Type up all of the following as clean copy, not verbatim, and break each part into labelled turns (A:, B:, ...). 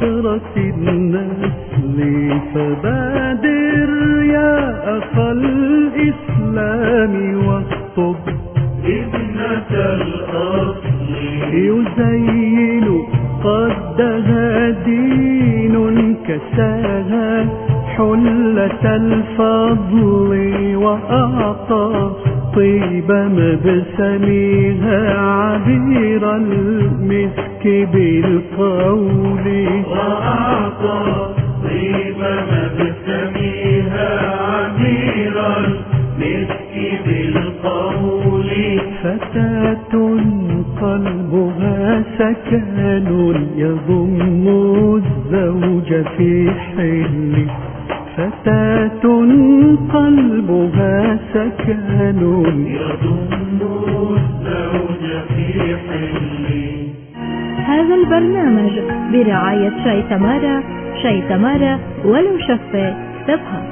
A: فخرة النسل فبادر يا أخا الإسلام واخطب ابنة الأصل يزين قدها دين كساها حلة الفضل وأعطى طيب مبسمها عبير المسك بالقول وأعطى طيب مبسمها عبير المسك بالقول فتاة قلبها سكن يضم الزوج في حل فتاة قلبها سكن يضم الزوج في حل.
B: هذا البرنامج برعاية شاي تمارا. شاي تمارا ولو شفة تبقى.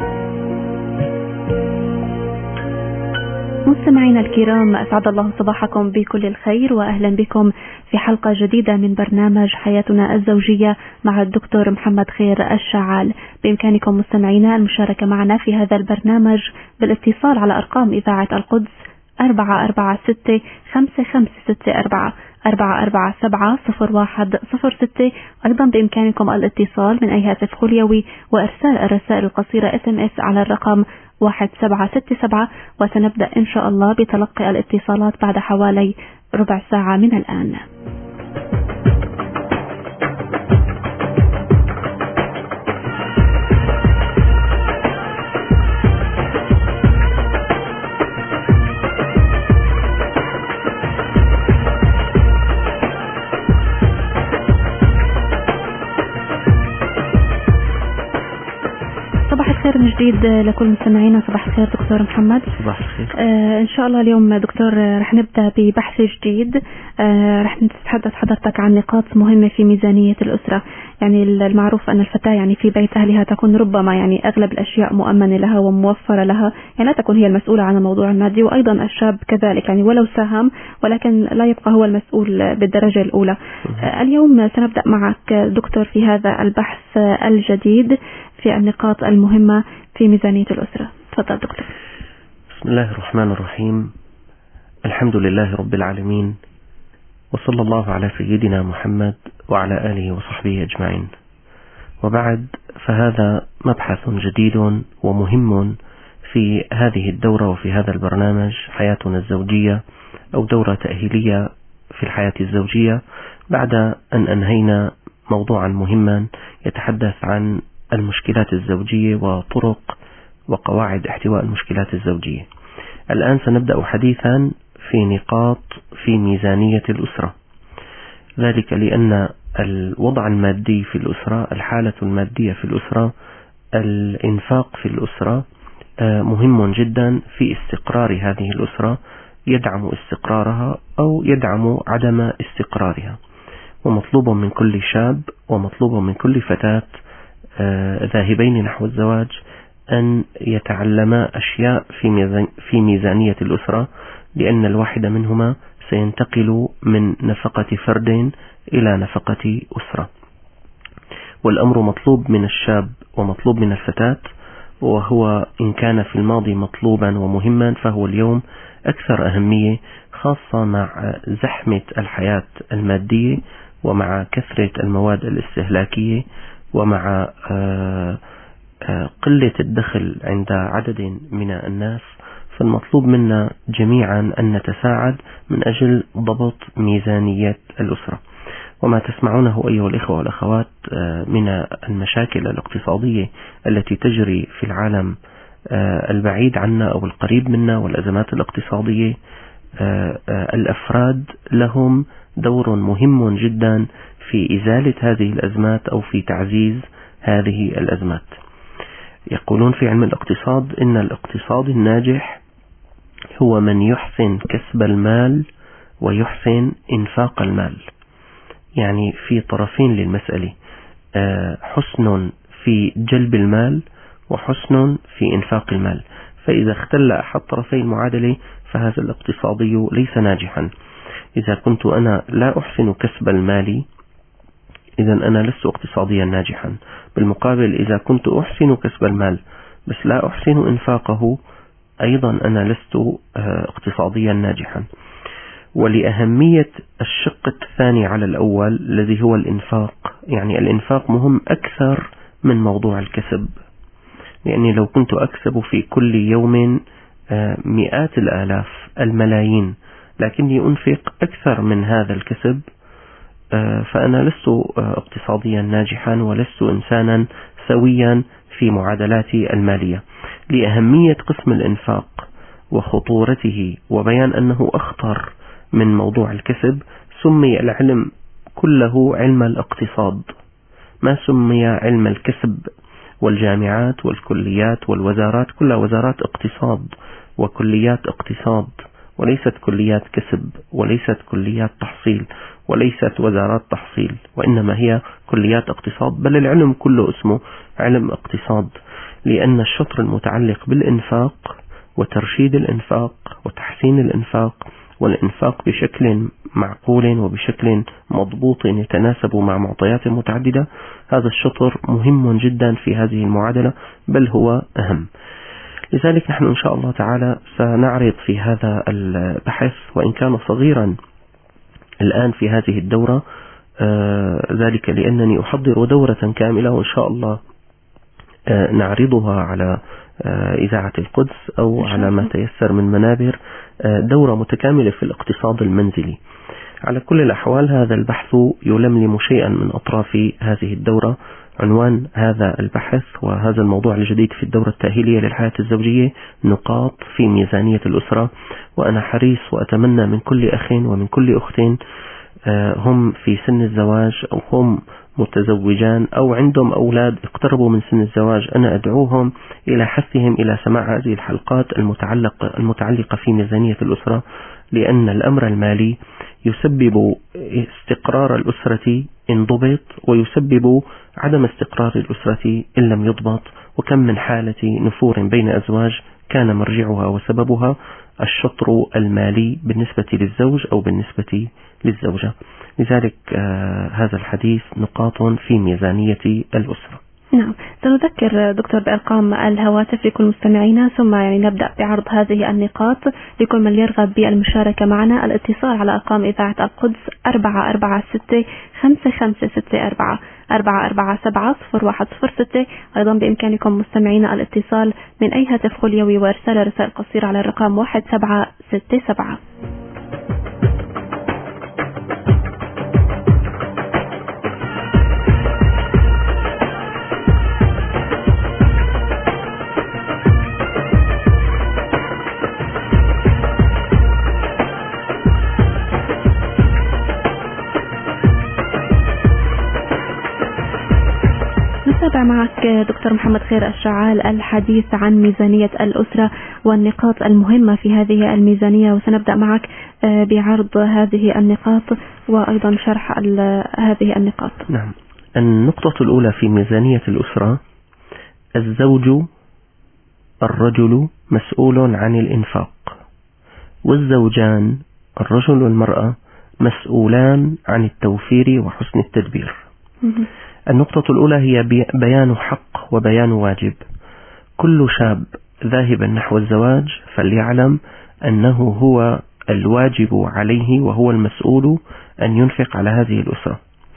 B: مستمعينا الكرام، أسعد الله صباحكم بكل الخير وأهلا بكم في حلقة جديدة من برنامج حياتنا الزوجية مع الدكتور محمد خير الشعال. بإمكانكم مستمعينا المشاركة معنا في هذا البرنامج بالاتصال على أرقام إذاعة القدس 446-5564 447-0106. أيضا بإمكانكم الاتصال من أي هاتف خليوي وإرسال الرسائل القصيرة SMS على الرقم 1767. وسنبدأ إن شاء الله بتلقي الاتصالات بعد حوالي ربع ساعة من الآن. من جديد لكل مستمعينا. صباح الخير دكتور محمد.
C: صباح الخير.
B: إن شاء الله اليوم دكتور رح نبدأ ببحث جديد. رح نتحدث حضرتك عن نقاط مهمة في ميزانية الأسرة. يعني المعروف أن الفتاة يعني في بيت أهلها تكون ربما يعني أغلب الأشياء مؤمنة لها وموفرة لها، يعني لا تكون هي المسؤولة عن الموضوع المادي، وأيضا الشاب كذلك يعني ولو ساهم ولكن لا يبقى هو المسؤول بالدرجة الأولى. اليوم سنبدأ معك دكتور في هذا البحث الجديد في النقاط المهمة في ميزانية الأسرة. تفضل دكتور.
C: بسم الله الرحمن الرحيم. الحمد لله رب العالمين، وصلى الله على سيدنا محمد وعلى آله وصحبه أجمعين. وبعد، فهذا مبحث جديد ومهم في هذه الدورة وفي هذا البرنامج حياتنا الزوجية، أو دورة تأهيلية في الحياة الزوجية، بعد أن أنهينا موضوعا مهما يتحدث عن المشكلات الزوجية وطرق وقواعد احتواء المشكلات الزوجية. الآن سنبدأ حديثا في نقاط في ميزانية الأسرة، ذلك لأن الوضع المادي في الأسرة، الحالة المادية في الأسرة، الإنفاق في الأسرة مهم جدا في استقرار هذه الأسرة، يدعم استقرارها أو يدعم عدم استقرارها. ومطلوب من كل شاب ومطلوب من كل فتاة ذاهبين نحو الزواج أن يتعلما أشياء في ميزانية الأسرة، لأن الواحد منهما سينتقل من نفقة فرد إلى نفقة أسرة. والأمر مطلوب من الشاب ومطلوب من الفتاة، وهو إن كان في الماضي مطلوبا ومهما فهو اليوم أكثر أهمية، خاصة مع زحمة الحياة المادية ومع كثرة المواد الاستهلاكية ومع قلة الدخل عند عدد من الناس. فالمطلوب منا جميعا أن نتساعد من أجل ضبط ميزانية الأسرة. وما تسمعونه أيها الإخوة والأخوات من المشاكل الاقتصادية التي تجري في العالم البعيد عنا أو القريب منا، والأزمات الاقتصادية، الأفراد لهم دور مهم جدا في إزالة هذه الأزمات أو في تعزيز هذه الأزمات. يقولون في علم الاقتصاد إن الاقتصاد الناجح هو من يحسن كسب المال ويحسن إنفاق المال. يعني في طرفين للمسألة، حسن في جلب المال وحسن في إنفاق المال. فإذا اختل أحد طرفي المعادلة فهذا الاقتصادي ليس ناجحا. إذا كنت أنا لا أحسن كسب المال إذا أنا لست اقتصاديا ناجحا. بالمقابل إذا كنت أحسن كسب المال بس لا أحسن إنفاقه، أيضا أنا لست اقتصاديا ناجحا. ولأهمية الشق الثاني على الأول الذي هو الإنفاق، يعني الإنفاق مهم أكثر من موضوع الكسب، لأني لو كنت أكسب في كل يوم مئات الآلاف الملايين لكني أنفق أكثر من هذا الكسب، فأنا لست اقتصاديا ناجحا ولست إنسانا سويا في معادلاتي المالية. لأهمية قسم الإنفاق وخطورته وبيان أنه أخطر من موضوع الكسب سمي العلم كله علم الاقتصاد، ما سمي علم الكسب. والجامعات والكليات والوزارات كلها وزارات اقتصاد وكليات اقتصاد، وليست كليات كسب وليست كليات تحصيل وليست وزارات تحصيل، وإنما هي كليات اقتصاد. بل العلم كله اسمه علم اقتصاد، لأن الشطر المتعلق بالإنفاق وترشيد الإنفاق وتحسين الإنفاق والإنفاق بشكل معقول وبشكل مضبوط يتناسب مع معطيات متعددة، هذا الشطر مهم جدا في هذه المعادلة، بل هو أهم. لذلك نحن إن شاء الله تعالى سنعرض في هذا البحث، وإن كان صغيرا الآن في هذه الدورة، ذلك لأنني أحضر دورة كاملة وإن شاء الله نعرضها على إذاعة القدس أو على ما تيسر من منابر، دورة متكاملة في الاقتصاد المنزلي. على كل الأحوال هذا البحث يلملم شيئا من أطراف هذه الدورة. عنوان هذا البحث وهذا الموضوع الجديد في الدورة التأهيلية للحياة الزوجية: نقاط في ميزانية الأسرة. وأنا حريص وأتمنى من كل أخ ومن كل أخت هم في سن الزواج أو هم متزوجان أو عندهم أولاد اقتربوا من سن الزواج، أنا أدعوهم إلى حثهم إلى سماع هذه الحلقات المتعلقة في ميزانية الأسرة، لأن الأمر المالي يسبب استقرار الأسرة إن ضبط، ويسبب عدم استقرار الأسرة إن لم يضبط. وكم من حالة نفور بين أزواج كان مرجعها وسببها الشطر المالي بالنسبة للزوج أو بالنسبة للزوجة. لذلك هذا الحديث نقاط في ميزانية الأسرة.
B: نعم، سنذكر دكتور بأرقام الهواتف لكل مستمعينا، ثم نبدأ بعرض هذه النقاط لكل من يرغب بالمشاركة معنا. الاتصال على أرقام إذاعة القدس 446-5564 447-0106. أيضا بإمكانكم مستمعينا الاتصال من أي هاتف خليوي وإرسال رسائل قصيرة على الرقم 1767. نتابع معك دكتور محمد خير الشعال الحديث عن ميزانية الأسرة والنقاط المهمة في هذه الميزانية، وسنبدأ معك بعرض هذه النقاط وأيضا شرح هذه النقاط.
C: نعم، النقطة الأولى في ميزانية الأسرة: الزوج الرجل مسؤول عن الإنفاق، والزوجان الرجل والمرأة مسؤولان عن التوفير وحسن التدبير. النقطة الأولى هي بيان حق وبيان واجب. كل شاب ذاهب نحو الزواج فليعلم أنه هو الواجب عليه وهو المسؤول أن ينفق على هذه الأسرة،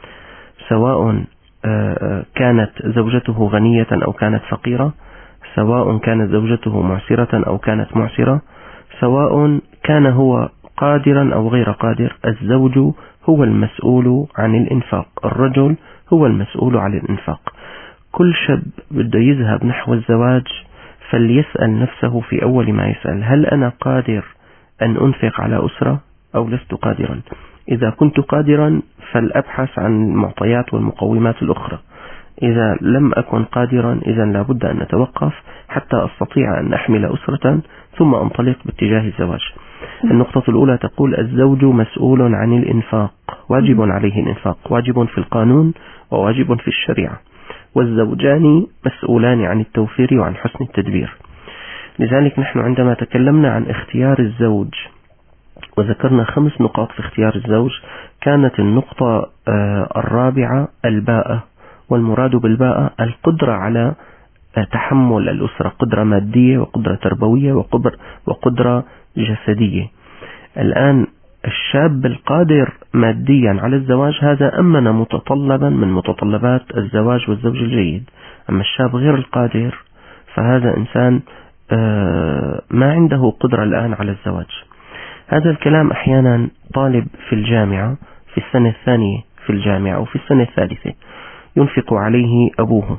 C: سواء كانت زوجته غنية أو كانت فقيرة، سواء كانت زوجته معسرة أو كانت معسرة، سواء كان هو قادرا أو غير قادر. الزوج هو المسؤول عن الإنفاق، الرجل هو المسؤول عن الإنفاق. كل شاب بده يذهب نحو الزواج فليسأل نفسه في أول ما يسأل: هل أنا قادر أن أنفق على أسرة أو لست قادرا؟ إذا كنت قادرا فلأبحث عن المعطيات والمقومات الأخرى. إذا لم أكن قادرا إذا لابد أن أتوقف حتى أستطيع أن أحمل أسرة ثم أنطلق باتجاه الزواج. النقطة الأولى تقول: الزوج مسؤول عن الإنفاق، واجب عليه الإنفاق، واجب في القانون وواجب في الشريعة، والزوجان مسؤولان عن التوفير وعن حسن التدبير. لذلك نحن عندما تكلمنا عن اختيار الزوج وذكرنا 5 نقاط في اختيار الزوج. كانت النقطة الرابعة الباءة، والمراد بالباءة القدرة على تحمل الأسرة، قدرة مادية وقدرة تربوية وقدرة جسدية. الآن الشاب القادر ماديا على الزواج هذا أمن متطلبا من متطلبات الزواج والزوج الجيد. أما الشاب غير القادر فهذا إنسان ما عنده قدرة الآن على الزواج. هذا الكلام أحيانا طالب في الجامعة في السنة الثانية في الجامعة أو في السنة الثالثة ينفق عليه أبوه،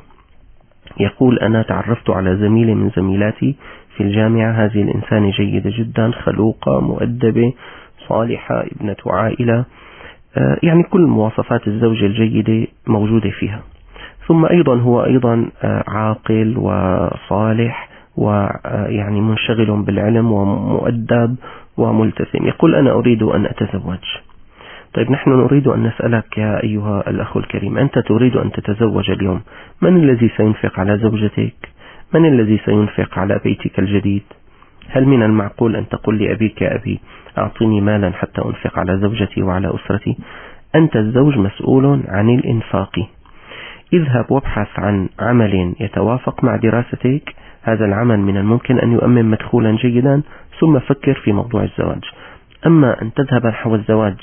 C: يقول أنا تعرفت على زميلة من زميلاتي في الجامعة، هذه الإنسانة جيدة جدا، خلوقة، مؤدبة، صالحة، ابنة عائلة، يعني كل مواصفات الزوجة الجيدة موجودة فيها. ثم أيضا هو أيضا عاقل وصالح ويعني منشغل بالعلم ومؤدب وملتزم. يقول أنا أريد أن أتزوج. طيب نحن نريد أن نسألك يا أيها الأخ الكريم، أنت تريد أن تتزوج اليوم، من الذي سينفق على زوجتك؟ من الذي سينفق على بيتك الجديد؟ هل من المعقول أن تقول لأبيك يا أبي أعطيني مالا حتى أنفق على زوجتي وعلى أسرتي؟ أنت الزوج مسؤول عن الإنفاق. اذهب وابحث عن عمل يتوافق مع دراستك، هذا العمل من الممكن أن يؤمن مدخولا جيدا، ثم فكر في موضوع الزواج. أما أن تذهب نحو الزواج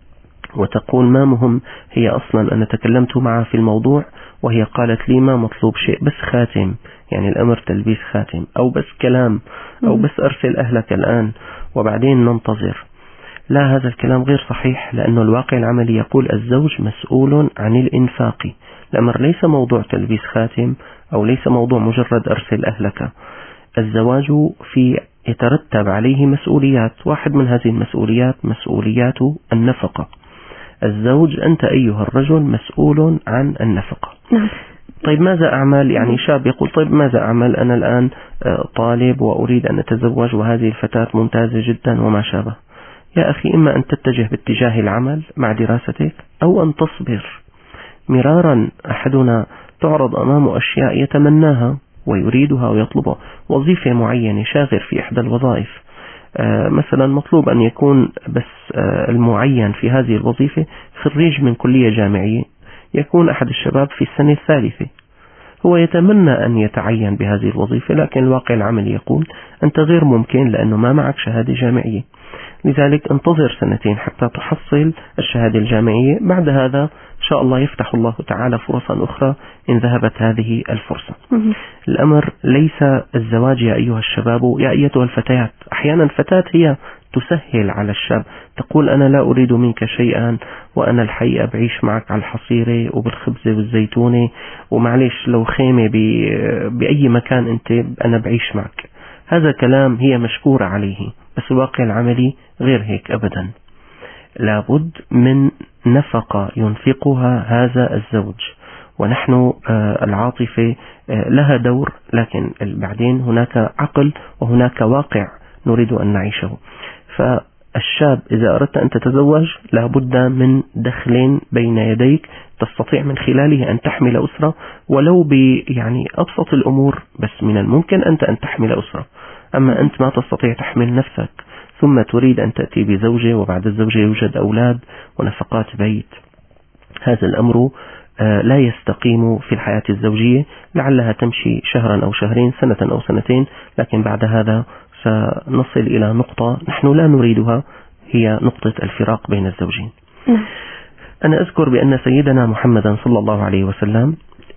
C: وتقول ما مهم، هي أصلا أنا تكلمت معها في الموضوع وهي قالت لي ما مطلوب شيء، بس خاتم، يعني الأمر تلبيس خاتم، أو بس كلام، أو بس أرسل أهلك الآن وبعدين ننتظر. لا، هذا الكلام غير صحيح، لأنه الواقع العملي يقول الزوج مسؤول عن الإنفاق. الأمر ليس موضوع تلبيس خاتم أو ليس موضوع مجرد أرسل أهلك. الزواج يترتب عليه مسؤوليات، واحد من هذه المسؤوليات مسؤوليات النفقة. الزوج أنت أيها الرجل مسؤول عن النفقة.
B: نعم.
C: طيب ماذا أعمل؟ يعني شاب يقول طيب ماذا أعمل؟ أنا الآن طالب وأريد أن أتزوج وهذه الفتاة ممتازة جدا وما شابه. يا أخي، إما أن تتجه باتجاه العمل مع دراستك أو أن تصبر. مرارا أحدنا تعرض أمامه أشياء يتمناها ويريدها ويطلبها، وظيفة معينة، شاغر في إحدى الوظائف، مثلا مطلوب أن يكون بس المعين في هذه الوظيفة خريج من كلية جامعية، يكون أحد الشباب في السنة الثالثة، هو يتمنى أن يتعين بهذه الوظيفة، لكن الواقع العملي يقول أنت غير ممكن لأنه ما معك شهادة جامعية، لذلك انتظر 2 حتى تحصل الشهادة الجامعية. بعد هذا إن شاء الله يفتح الله تعالى فرصا أخرى إن ذهبت هذه الفرصة. الأمر ليس الزواج يا أيها الشباب، يا أيتها الفتيات. أحيانا الفتاة هي تسهل على الشاب، تقول أنا لا أريد منك شيئا، وأنا الحقيقة بعيش معك على الحصيرة وبالخبزة والزيتونة، ومعليش لو خيمة بأي مكان أنت أنا بعيش معك. هذا كلام هي مشكورة عليه، بس الواقع العملي غير هيك أبدا. لابد من نفقة ينفقها هذا الزوج، ونحن العاطفة لها دور، لكن بعدين هناك عقل وهناك واقع نريد أن نعيشه. فالشاب إذا أردت أن تتزوج لابد من دخل بين يديك تستطيع من خلاله أن تحمل أسرة، ولو يعني أبسط الأمور، بس من الممكن أنت أن تحمل أسرة. أما أنت ما تستطيع تحمل نفسك ثم تريد أن تأتي بزوجة، وبعد الزوجة يوجد أولاد ونفقات بيت، هذا الأمر لا يستقيم في الحياة الزوجية. لعلها تمشي شهرا أو شهرين، سنة أو سنتين، لكن بعد هذا سنصل إلى نقطة نحن لا نريدها، هي نقطة الفراق بين الزوجين. أنا أذكر بأن سيدنا محمدا صلى الله عليه وسلم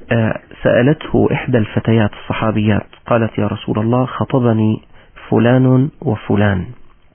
C: سألته إحدى الفتيات الصحابيات، قالت يا رسول الله خطبني فلان وفلان،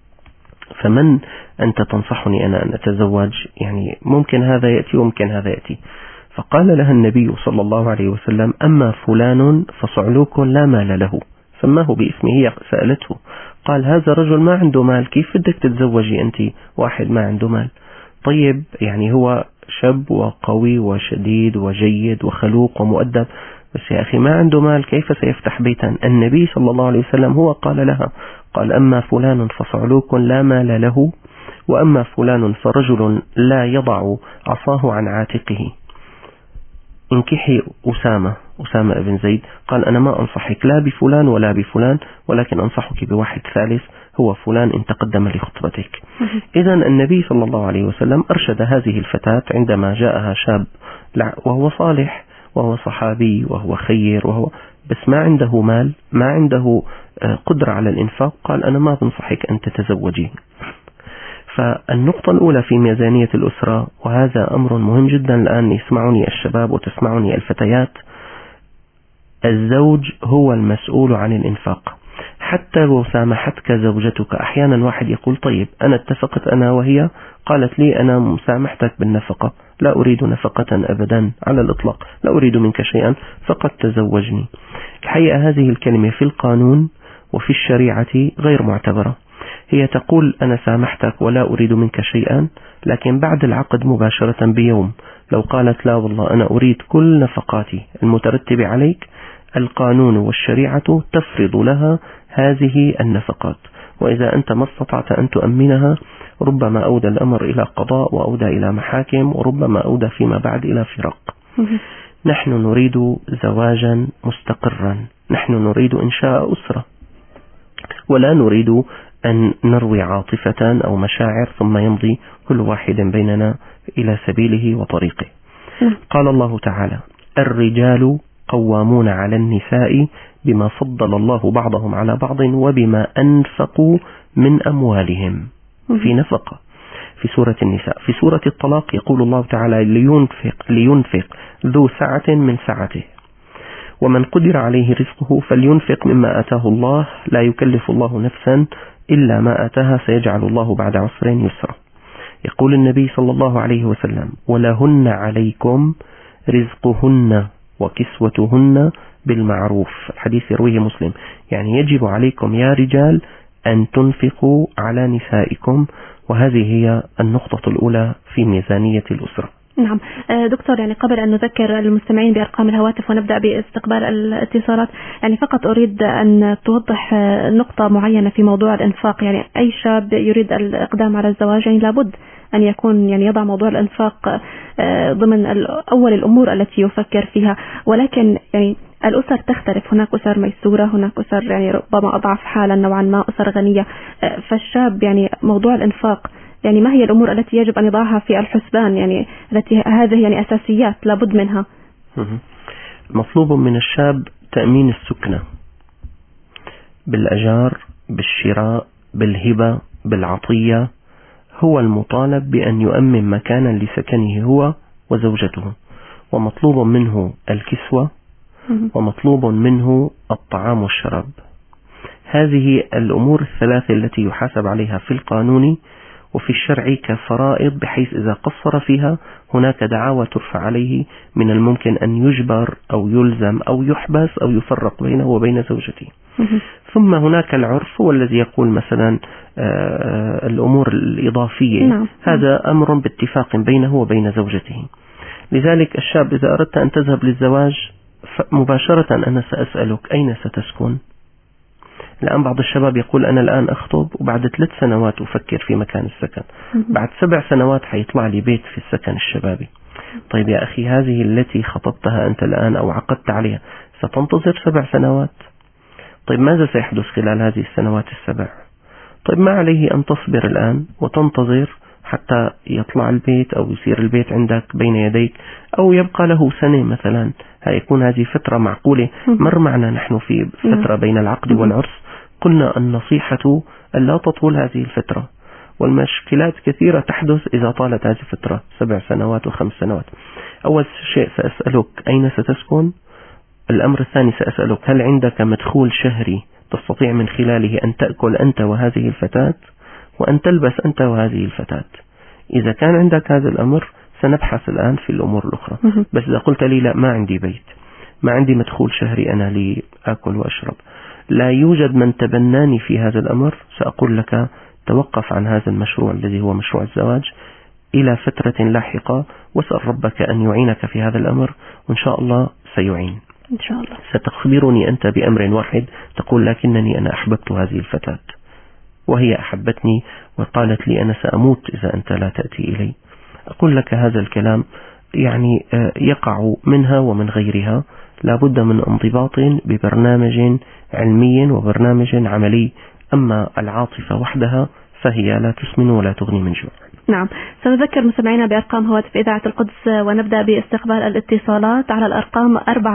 C: فمن أنت تنصحني أنا أن أتزوج؟ يعني ممكن هذا يأتي وممكن هذا يأتي. فقال لها النبي صلى الله عليه وسلم أما فلان فصعلوك لا مال له، سماه باسمه، هي سألته، قال هذا رجل ما عنده مال، كيف بدك تتزوجي أنت واحد ما عنده مال؟ طيب يعني هو شاب وقوي وشديد وجيد وخلوق ومؤدب، بس يا أخي ما عنده مال، كيف سيفتح بيتا؟ النبي صلى الله عليه وسلم هو قال لها، قال أما فلان فصعلوك لا مال له، وأما فلان فرجل لا يضع عصاه عن عاتقه. انكحي أسامة بن زيد. قال أنا ما أنصحك لا بفلان ولا بفلان، ولكن أنصحك بواحد ثالث، هو فلان إن تقدم لخطبتك. إذا النبي صلى الله عليه وسلم أرشد هذه الفتاة عندما جاءها شاب وهو صالح وهو صحابي وهو خير بس ما عنده مال، ما عنده قدرة على الإنفاق، قال أنا ما بنصحك أن تتزوجي. فالنقطة الأولى في ميزانية الأسرة، وهذا أمر مهم جدا الآن يسمعني الشباب وتسمعني الفتيات، الزوج هو المسؤول عن الإنفاق. حتى لو سامحتك زوجتك، أحيانا واحد يقول طيب أنا اتفقت أنا وهي، قالت لي أنا مسامحتك بالنفقة، لا أريد نفقة أبدا على الإطلاق، لا أريد منك شيئا، فقد تزوجني. الحقيقة هذه الكلمة في القانون وفي الشريعة غير معتبرة. هي تقول أنا سامحتك ولا أريد منك شيئا، لكن بعد العقد مباشرة بيوم لو قالت لا والله أنا أريد كل نفقاتي المترتبة عليك، القانون والشريعة تفرض لها هذه النفقات، وإذا أنت ما استطعت أن تؤمنها ربما أودى الأمر إلى قضاء وأودى إلى محاكم، وربما أودى فيما بعد إلى فراق. نحن نريد زواجا مستقرا، نحن نريد إنشاء أسرة، ولا نريد أن نروي عاطفة أو مشاعر ثم يمضي كل واحد بيننا إلى سبيله وطريقه. قال الله تعالى الرجال قوامون على النساء بما فضل الله بعضهم على بعض وبما أنفقوا من أموالهم، في نفقة في سورة النساء. في سورة الطلاق يقول الله تعالى لينفق ذو سعة من سعته ومن قدر عليه رزقه فلينفق مما آتاه الله لا يكلف الله نفسا إلا ما آتاها سيجعل الله بعد عسر يسرا. يقول النبي صلى الله عليه وسلم ولهن عليكم رزقهن وكسوتهن بالمعروف، الحديث يرويه مسلم. يعني يجب عليكم يا رجال أن تنفقوا على نسائكم، وهذه هي النقطة الأولى في ميزانية الأسرة.
B: نعم دكتور، يعني قبل أن نذكر المستمعين بأرقام الهواتف ونبدأ باستقبال الاتصالات، يعني فقط أريد أن توضح نقطة معينة في موضوع الإنفاق. يعني أي شاب يريد الإقدام على الزواج يعني لابد أن يكون يعني يضع موضوع الإنفاق ضمن أول الأمور التي يفكر فيها، ولكن يعني الأسر تختلف، هناك أسر ميسورة، هناك أسر يعني ربما أضعف حالا نوعا ما، أسر غنية. فالشاب يعني موضوع الإنفاق يعني ما هي الأمور التي يجب أن يضعها في الحسبان، يعني التي هذه يعني أساسيات لابد منها؟
C: مطلوب من الشاب تأمين السكنة بالأجار، بالشراء، بالهبة، بالعطية. هو المطالب بأن يؤمن مكانا لسكنه هو وزوجته، ومطلوب منه الكسوة، ومطلوب منه الطعام والشراب. هذه الأمور الثلاثة التي يحاسب عليها في القانون وفي الشرع كفرائض، بحيث إذا قصر فيها هناك دعاوى ترفع عليه، من الممكن أن يجبر أو يلزم أو يحبس أو يفرق بينه وبين زوجته. ثم هناك العرف هو الذي يقول مثلا الأمور الإضافية، هذا أمر باتفاق بينه وبين زوجته. لذلك الشاب إذا أردت أن تذهب للزواج مباشرة أنا سأسألك أين ستسكن؟ الآن بعض الشباب يقول أنا الآن أخطب وبعد 3 سنوات أفكر في مكان السكن، بعد 7 سنوات حيطلع لي بيت في السكن الشبابي. طيب يا أخي، هذه التي خطبتها أنت الآن أو عقدت عليها ستنتظر 7 سنوات. طيب ماذا سيحدث خلال هذه السنوات ال7؟ طيب ما عليه أن تصبر الآن وتنتظر حتى يطلع البيت أو يصير البيت عندك بين يديك، أو يبقى له سنة مثلا، هيكون هذه فترة معقولة. مر معنا نحن في فترة بين العقد والعرس، قلنا النصيحة أن لا تطول هذه الفترة، والمشكلات كثيرة تحدث إذا طالت هذه الفترة 7 سنوات و5 سنوات. أول شيء سأسألك أين ستسكن؟ الأمر الثاني سأسألك هل عندك مدخول شهري تستطيع من خلاله أن تأكل أنت وهذه الفتاة وأن تلبس أنت وهذه الفتاة؟ إذا كان عندك هذا الأمر سنبحث الآن في الأمور الأخرى. بس إذا قلت لي لا، ما عندي بيت، ما عندي مدخول شهري أنا لأكل وأشرب، لا يوجد من تبناني في هذا الأمر، سأقول لك توقف عن هذا المشروع الذي هو مشروع الزواج إلى فترة لاحقة، واسأل ربك أن يعينك في هذا الأمر، وإن شاء الله سيعين
B: إن شاء الله.
C: ستخبرني أنت بأمر واحد، تقول لكنني أنا أحببت هذه الفتاة وهي أحبتني وقالت لي أنا سأموت إذا أنت لا تأتي إلي. أقول لك هذا الكلام يعني يقع منها ومن غيرها، لا بد من انضباط ببرنامج علمي وبرنامج عملي أما العاطفة وحدها فهي لا تسمن ولا تغني من جوع.
B: نعم، سنذكر مستمعينا بأرقام هواتف إذاعة القدس ونبدأ باستقبال الاتصالات على الأرقام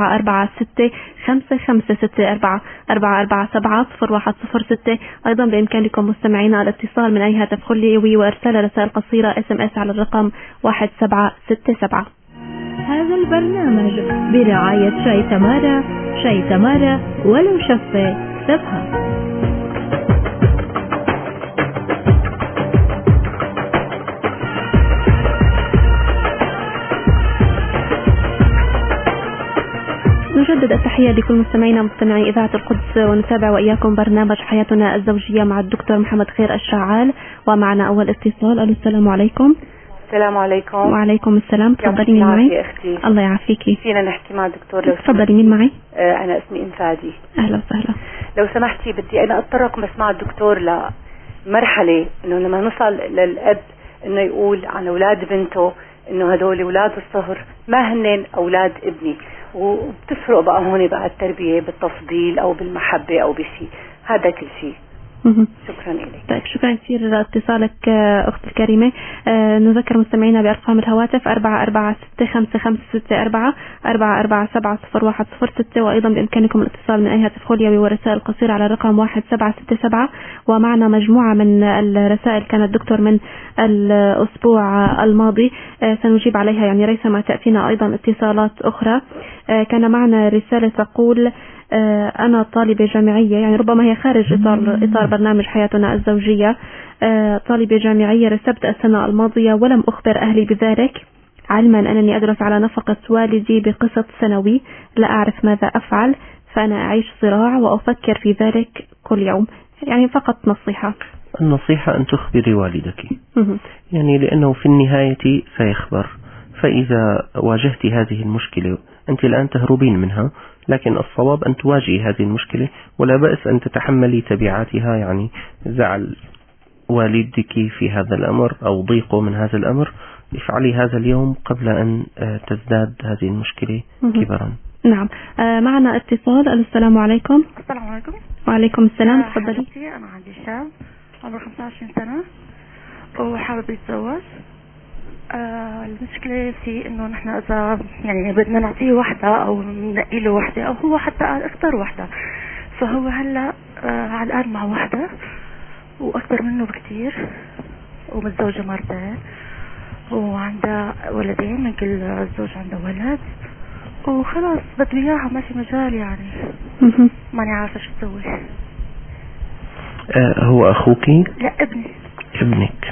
B: 446-5564-447-01006. أيضا بإمكانكم مستمعينا الاتصال من أي هاتف خلوي وإرسال رسائل قصيرة SMS على الرقم 1767.
D: هذا البرنامج برعاية شاي تمارا. شاي تمارا ولو شفة تفهم.
B: نجدد التحية لكل مستمعينا مستمعي إذاعة القدس، ونتابع وإياكم برنامج حياتنا الزوجية مع الدكتور محمد خير الشعال. ومعنا أول اتصال. السلام عليكم.
E: السلام عليكم.
B: وعليكم السلام. تفضلي مين معي؟
E: أختي.
B: الله يعافيكي.
E: فينا نحكي مع الدكتور لو
B: تفضلي مين معي؟
E: أنا اسمي إنفادي.
B: أهلا وسهلا.
E: لو سمحتي بدي أنا أتطرق بس مع الدكتور لمرحلة إنه لما نوصل للأب إنه يقول عن أولاد بنته إنه هدول أولاد الصهر ما هنن أولاد ابني، وبتفرق بقى هون بقى التربية بالتفضيل أو بالمحبة أو بشيء، هذا كل شيء. شكرا لك.
B: طيب شكرا كثير لاتصالك أختي الكريمة. نذكر مستمعينا بأرقام الهواتف 446-5564-447-01006، وأيضا بإمكانكم الاتصال من أي هاتف خلوي ورسائل قصيرة على الرقم 1767. ومعنا مجموعة من الرسائل كانت الدكتور من الأسبوع الماضي سنجيب عليها يعني ريثما تأتينا أيضا اتصالات أخرى. كان معنا رسالة تقول أنا طالبة جامعية، يعني ربما هي خارج إطار برنامج حياتنا الزوجية. طالبة جامعية رسبت السنة الماضية ولم أخبر أهلي بذلك، علما أنني أدرس على نفقة والدي بقسط سنوي، لا أعرف ماذا أفعل، فأنا أعيش صراع وأفكر في ذلك كل يوم. يعني فقط نصيحة.
C: النصيحة أن تخبري والدك، يعني لأنه في النهاية سيخبر. فإذا واجهت هذه المشكلة أنت الآن تهربين منها، لكن الصواب أن تواجهي هذه المشكلة، ولا بأس أن تتحملي تبعاتها، يعني زعل والدك في هذا الأمر أو ضيقه من هذا الأمر. افعلي هذا اليوم قبل أن تزداد هذه المشكلة كبرا.
B: نعم. معنا اتصال. السلام عليكم.
F: السلام عليكم.
B: وعليكم السلام. تفضلي.
F: أنا عندي شاب عمره 25 سنة وحابب يتزوج. المشكلة في إنه نحن إذا يعني بدنا نعطيه واحدة أو ننقي له واحدة أو هو حتى اختار واحدة، فهو هلا علقان مع واحدة وأكبر منه بكتير ومتزوجة مرتين وعنده ولدين، من كل زوج عنده ولد، وخلاص بده إياها ما في مجال، يعني ماني عارفة شو تسوي.
C: هو أخوك؟
F: لا ابني.
C: ابنك.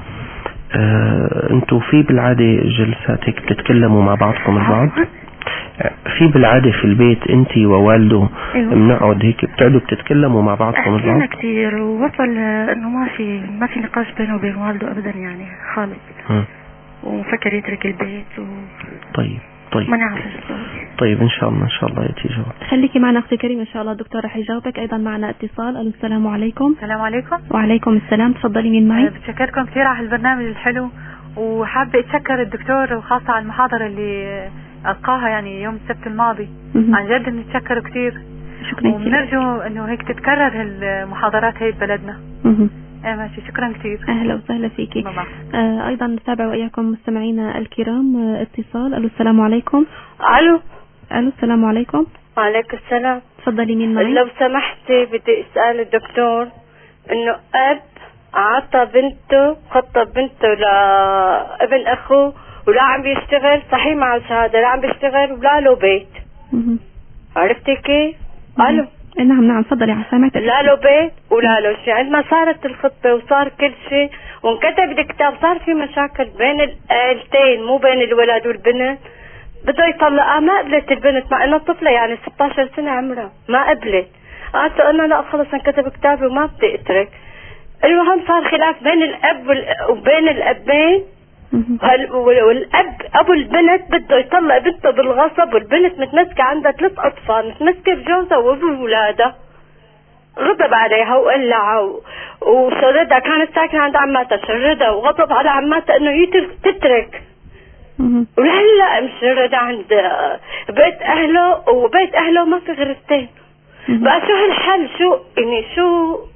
C: انتوا في بالعادة جلساتك بتتكلموا مع بعضكم البعض؟ في بالعادة في البيت انت ووالده بنقعد هيك بتقعدوا بتتكلموا مع بعضكم البعض؟
F: حكينا كثير ووصل انه ما في نقاش بينه وبين والده ابدا، يعني خالص. ومفكر يترك البيت
C: طيب
F: ما نعرف.
C: طيب ان شاء الله يأتي جواب.
B: خليكي معنا اختي كريمة ان شاء الله الدكتور رح يجاوبك. ايضا معنا اتصال. السلام عليكم.
G: السلام عليكم.
B: وعليكم السلام. تفضلي مين معي؟
G: بتشكركم كثير على البرنامج الحلو، وحابة اتشكر الدكتور وخاصة على المحاضرة اللي ألقاها يعني يوم السبت الماضي. عن جد بنتشكر كثير.
B: شكرا.
G: ونرجو انه هيك تتكرر هالمحاضرات هي ببلدنا. ماشي. شكرا كثير.
B: اهلا وسهلا فيكي. ايضا نتابع واياكم مستمعينا الكرام اتصال. السلام عليكم.
H: الو.
B: السلام عليكم.
H: وعليكم السلام.
B: تفضلي مين معي؟
H: لو سمحتي بدي اسال الدكتور انه اب عطى بنته خطب بنته لابن اخوه ولا عم بيشتغل، صحيح مع الشهاده، لا عم بيشتغل ولا له بيت. عرفتي كيف؟ الو.
B: نعم تفضلي على سامعتك.
H: لا له بيت ولا له شيء. عندما صارت الخطبه وصار كل شيء وانكتب الكتاب، صار في مشاكل بين العائلتين مو بين الولد والبنت، بده يطلقها. ما قبلت البنت مع انها طفله يعني 16 سنه عمرها، ما قبلت. قالت له لا خلص انكتب كتابي وما بدي اترك. المهم صار خلاف بين الاب وبين الابين، والاب ابو البنت بده يطلق بنته بالغصب، والبنت متمسكه عندها 3 اطفال، متمسكه بجوزها وبولادها. غضب عليها وقلعها وشردها، كانت ساكنه عند عماتها، شردها وغضب على عماتها انه هي تترك. ولهلا مشردة عند بيت اهله، وبيت اهله ما في غير 2. بقى شو هالحل؟ شو يعني شو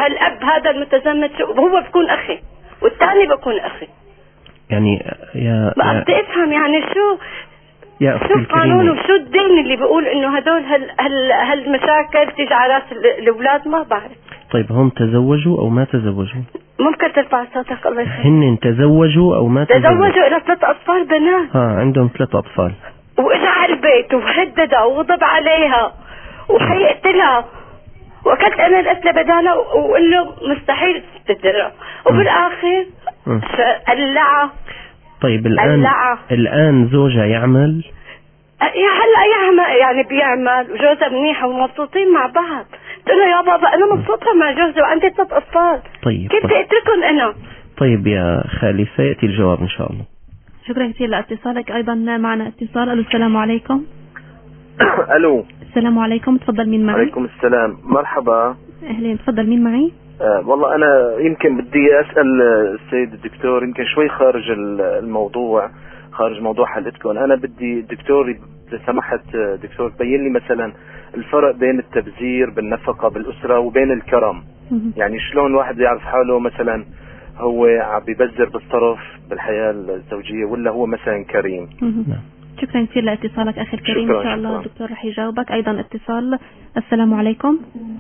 H: هالاب هذا المتزمت هو بكون اخي والثاني بكون اخي.
C: يعني
H: ما بدي افهم يعني شو القانون وشو الدين اللي بيقول انه هدول هالمشاكل تيجي على راس الاولاد؟ ما بعرف.
C: طيب هم تزوجوا او ما تزوجوا؟
H: ممكن ترفع صوتك الله يخليك.
C: هن تزوجوا او ما
H: تزوجوا؟ الى 3 اطفال بنات.
C: عندهم 3 اطفال.
H: واجا على البيت وهددها وغضب عليها وحيقتلها، واكلت انا القتله بدالها وقال له مستحيل تقدرها، وبالاخر قلعها.
C: طيب الان زوجها يعمل؟
H: هلا يعمل يعني بيعمل وجوزها منيحه ومبسوطين مع بعض. قلت له يا بابا انا مبسوطه مع جوزي وعندي 3 اطفال.
C: طيب
H: كيف بدي اتركهم انا؟
C: طيب يا خالي سيأتي الجواب ان شاء الله.
B: شكرا كثير لاتصالك. ايضا معنا اتصال. الو السلام عليكم.
I: الو
B: السلام عليكم، تفضل مين معي؟
I: عليكم السلام، مرحبا.
B: اهلين، تفضل مين معي؟
I: والله انا يمكن بدي اسال السيد الدكتور يمكن شوي خارج الموضوع، خارج موضوع حلقتكم. انا بدي الدكتور اذا سمحت دكتور تبين لي مثلا الفرق بين التبذير بالنفقه بالاسره وبين الكرم. يعني شلون واحد يعرف حاله مثلا هو عم بيبذر بالصرف بالحياه الزوجيه ولا هو مثلا كريم؟
B: شكرا كثير لاتصالك اخي الكريم. ان شاء الله الدكتور رح يجاوبك. ايضا اتصال. السلام عليكم.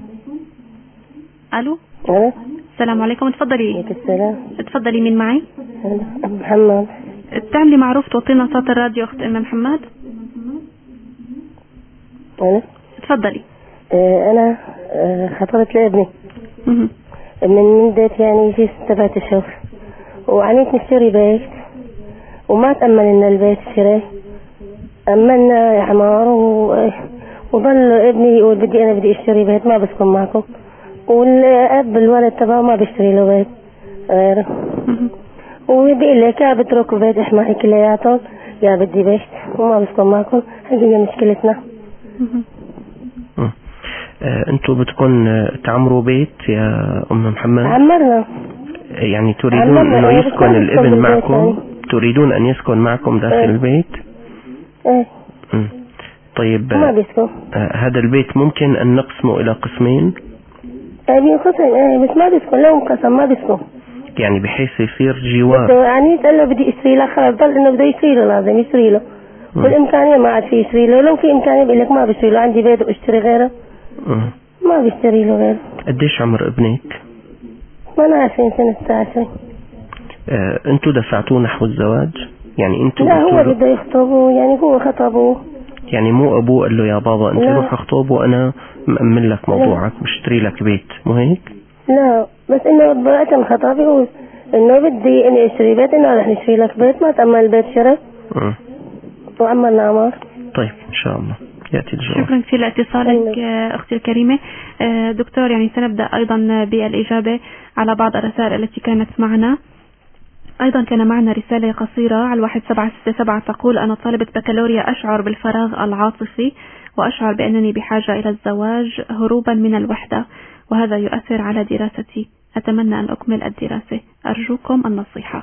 B: الو السلام عليكم، تفضلي.
J: السلام.
B: تفضلي مين معي؟
J: محمد.
B: تعملي معروف توطينا صوت الراديو اخت ام محمد. تفضلي.
J: انا خطبت لابني من مدة يعني يجي 7 أشهر، وعنيت نشتري بيت وما تأمل ان البيت شري، أملنا عمار وظل ابني يقول بدي اشتري بيت ما بسكن معكم، والاب الولد تبعه ما بيشتري له بيت غيره، وبيقول لك يا بتركوا بيت احنا كلياتهم يا بدي بيت وما بسكن معكم. هذه مشكلتنا.
C: انتوا بدكم تعمروا بيت يا ام محمد؟
J: عمرنا.
C: يعني تريدون انه يسكن الابن معكم يعني. تريدون ان يسكن معكم داخل البيت؟
J: ايه.
C: طيب
J: ما بيسكن.
C: هذا البيت ممكن ان نقسمه الى قسمين؟
J: بينقسم بس ما بيسكن، لو انقسم ما بيسكن.
C: يعني بحيث يصير جوار.
J: يعني قال له بدي اشتري له، خلاص ضل انه بده يشتري له، لازم يشتري له. والامكانيه ما عاد في يشتري له، لو في امكانيه بقول لك ما بشتري له، عندي بيت واشتري غيره. ما بيشتري له غيره.
C: قديش عمر ابنك؟
J: 28 سنة 19.
C: انتوا دفعتوه نحو الزواج؟ يعني انتوا؟
J: لا هو بده يخطبه، يعني هو خطبه.
C: يعني مو ابوه قال له يا بابا انت روح اخطب وانا مأمن لك موضوعك بشتري لك بيت، مو هيك؟
J: لا بس انه وقت الخطاب يقول انه بدي اني اشتري بيت، انه رح نشتري لك بيت ما تأمل البيت شرف. وعملنا عمار.
C: طيب ان شاء الله يأتي الجواب.
B: شكرا كثير لاتصالك اختي الكريمة. دكتور يعني سنبدأ ايضا بالإجابة على بعض الرسائل التي كانت معنا. ايضا كان معنا رسالة قصيرة على 1767 تقول: انا طالبة بكالوريا، اشعر بالفراغ العاطفي واشعر بانني بحاجة الى الزواج هروبا من الوحدة، وهذا يؤثر على دراستي، اتمنى ان اكمل الدراسة، ارجوكم النصيحة.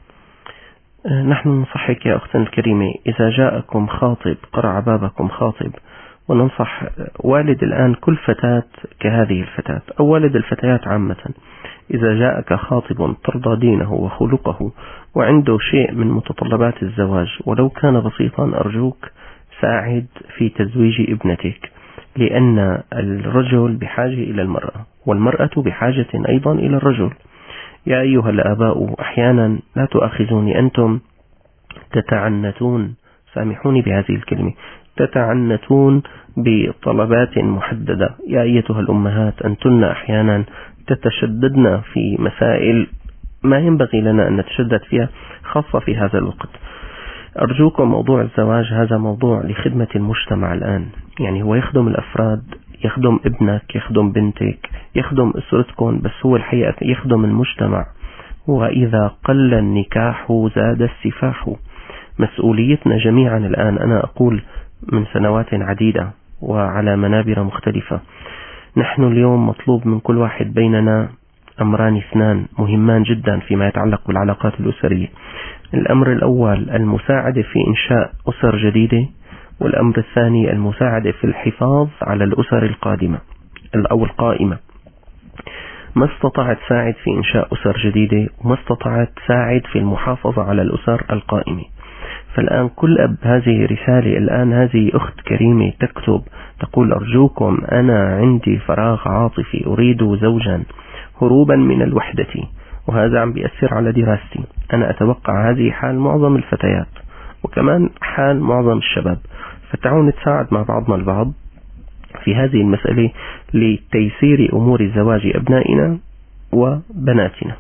C: نحن ننصحك يا أختنا الكريمة، إذا جاءكم خاطب قرع بابكم خاطب، وننصح والد الآن كل فتاة كهذه الفتاة أو والد الفتيات عامة، إذا جاءك خاطب ترضى دينه وخلقه وعنده شيء من متطلبات الزواج ولو كان بسيطا، أرجوك ساعد في تزويج ابنتك، لأن الرجل بحاجة إلى المرأة والمرأة بحاجة أيضا إلى الرجل. يا أيها الآباء أحيانا لا تؤاخذوني، أنتم تتعنتون، سامحوني بهذه الكلمة، تتعنتون بطلبات محددة. يا أيتها الأمهات أنتن أحيانا تتشددن في مسائل ما ينبغي لنا أن نتشدد فيها، خاصة في هذا الوقت. أرجوكم موضوع الزواج هذا موضوع لخدمة المجتمع الآن، يعني هو يخدم الأفراد، يخدم ابنك، يخدم بنتك، يخدم أسرتكم، بس هو الحقيقة يخدم المجتمع. وإذا قل النكاح زاد السفاح. مسؤوليتنا جميعا الآن، أنا أقول من سنوات عديدة وعلى منابر مختلفة، نحن اليوم مطلوب من كل واحد بيننا أمران اثنان مهمان جدا فيما يتعلق بالعلاقات الأسرية. الأمر الأول المساعدة في إنشاء أسر جديدة، والأمر الثاني المساعدة في الحفاظ على الأسر القادمة أو القائمة. ما استطعت تساعد في إنشاء أسر جديدة، وما استطعت تساعد في المحافظة على الأسر القائمة. فالآن كل أب، هذه رسالة الآن، هذه أخت كريمة تكتب تقول: أرجوكم أنا عندي فراغ عاطفي، أريد زوجا هروبا من الوحدة، وهذا عم بيأثر على دراستي. أنا أتوقع هذه حال معظم الفتيات وكمان حال معظم الشباب، فتعالوا نتساعد مع بعضنا البعض في هذه المسألة لتيسير أمور زواج أبنائنا وبناتنا.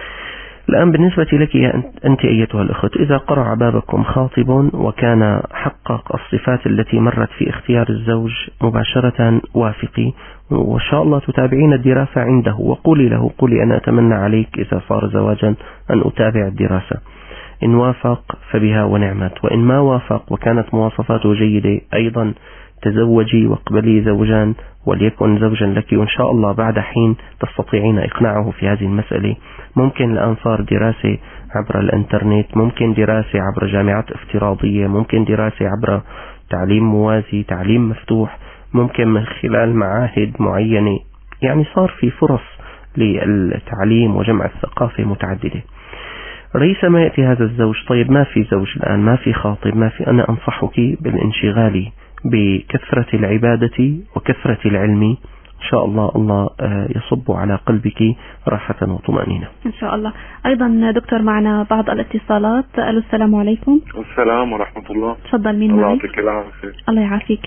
C: الآن بالنسبة لك أنت أيتها الأخت، إذا قرع بابكم خاطب وكان حقق الصفات التي مرت في اختيار الزوج، مباشرة وافقي، وإن شاء الله تتابعين الدراسة عنده، وقولي له: قولي أنا أتمنى عليك إذا صار زواجا أن أتابع الدراسة. إن وافق فبها ونعمت، وإن ما وافق وكانت مواصفاته جيدة أيضا تزوجي واقبلي زوجان، وليكن زوجا لك، وإن شاء الله بعد حين تستطيعين إقناعه في هذه المسألة. ممكن الآن صار دراسة عبر الإنترنت، ممكن دراسة عبر جامعات افتراضية، ممكن دراسة عبر تعليم موازي، تعليم مفتوح، ممكن من خلال معاهد معينة. يعني صار في فرص للتعليم وجمع الثقافة متعددة. ريثما يأتي هذا الزوج، طيب ما في زوج الآن، ما في خاطب، ما في، أنا أنصحك بالانشغال بكثرة العبادة وكثرة العلم. إن شاء الله الله يصب على قلبك راحة وطمأنينة
B: إن شاء الله. أيضا دكتور معنا بعض الاتصالات. ألو، السلام عليكم.
K: السلام ورحمة الله.
B: تفضل، مين معي؟
K: الله يعطيك العافية.
B: الله يعافيك.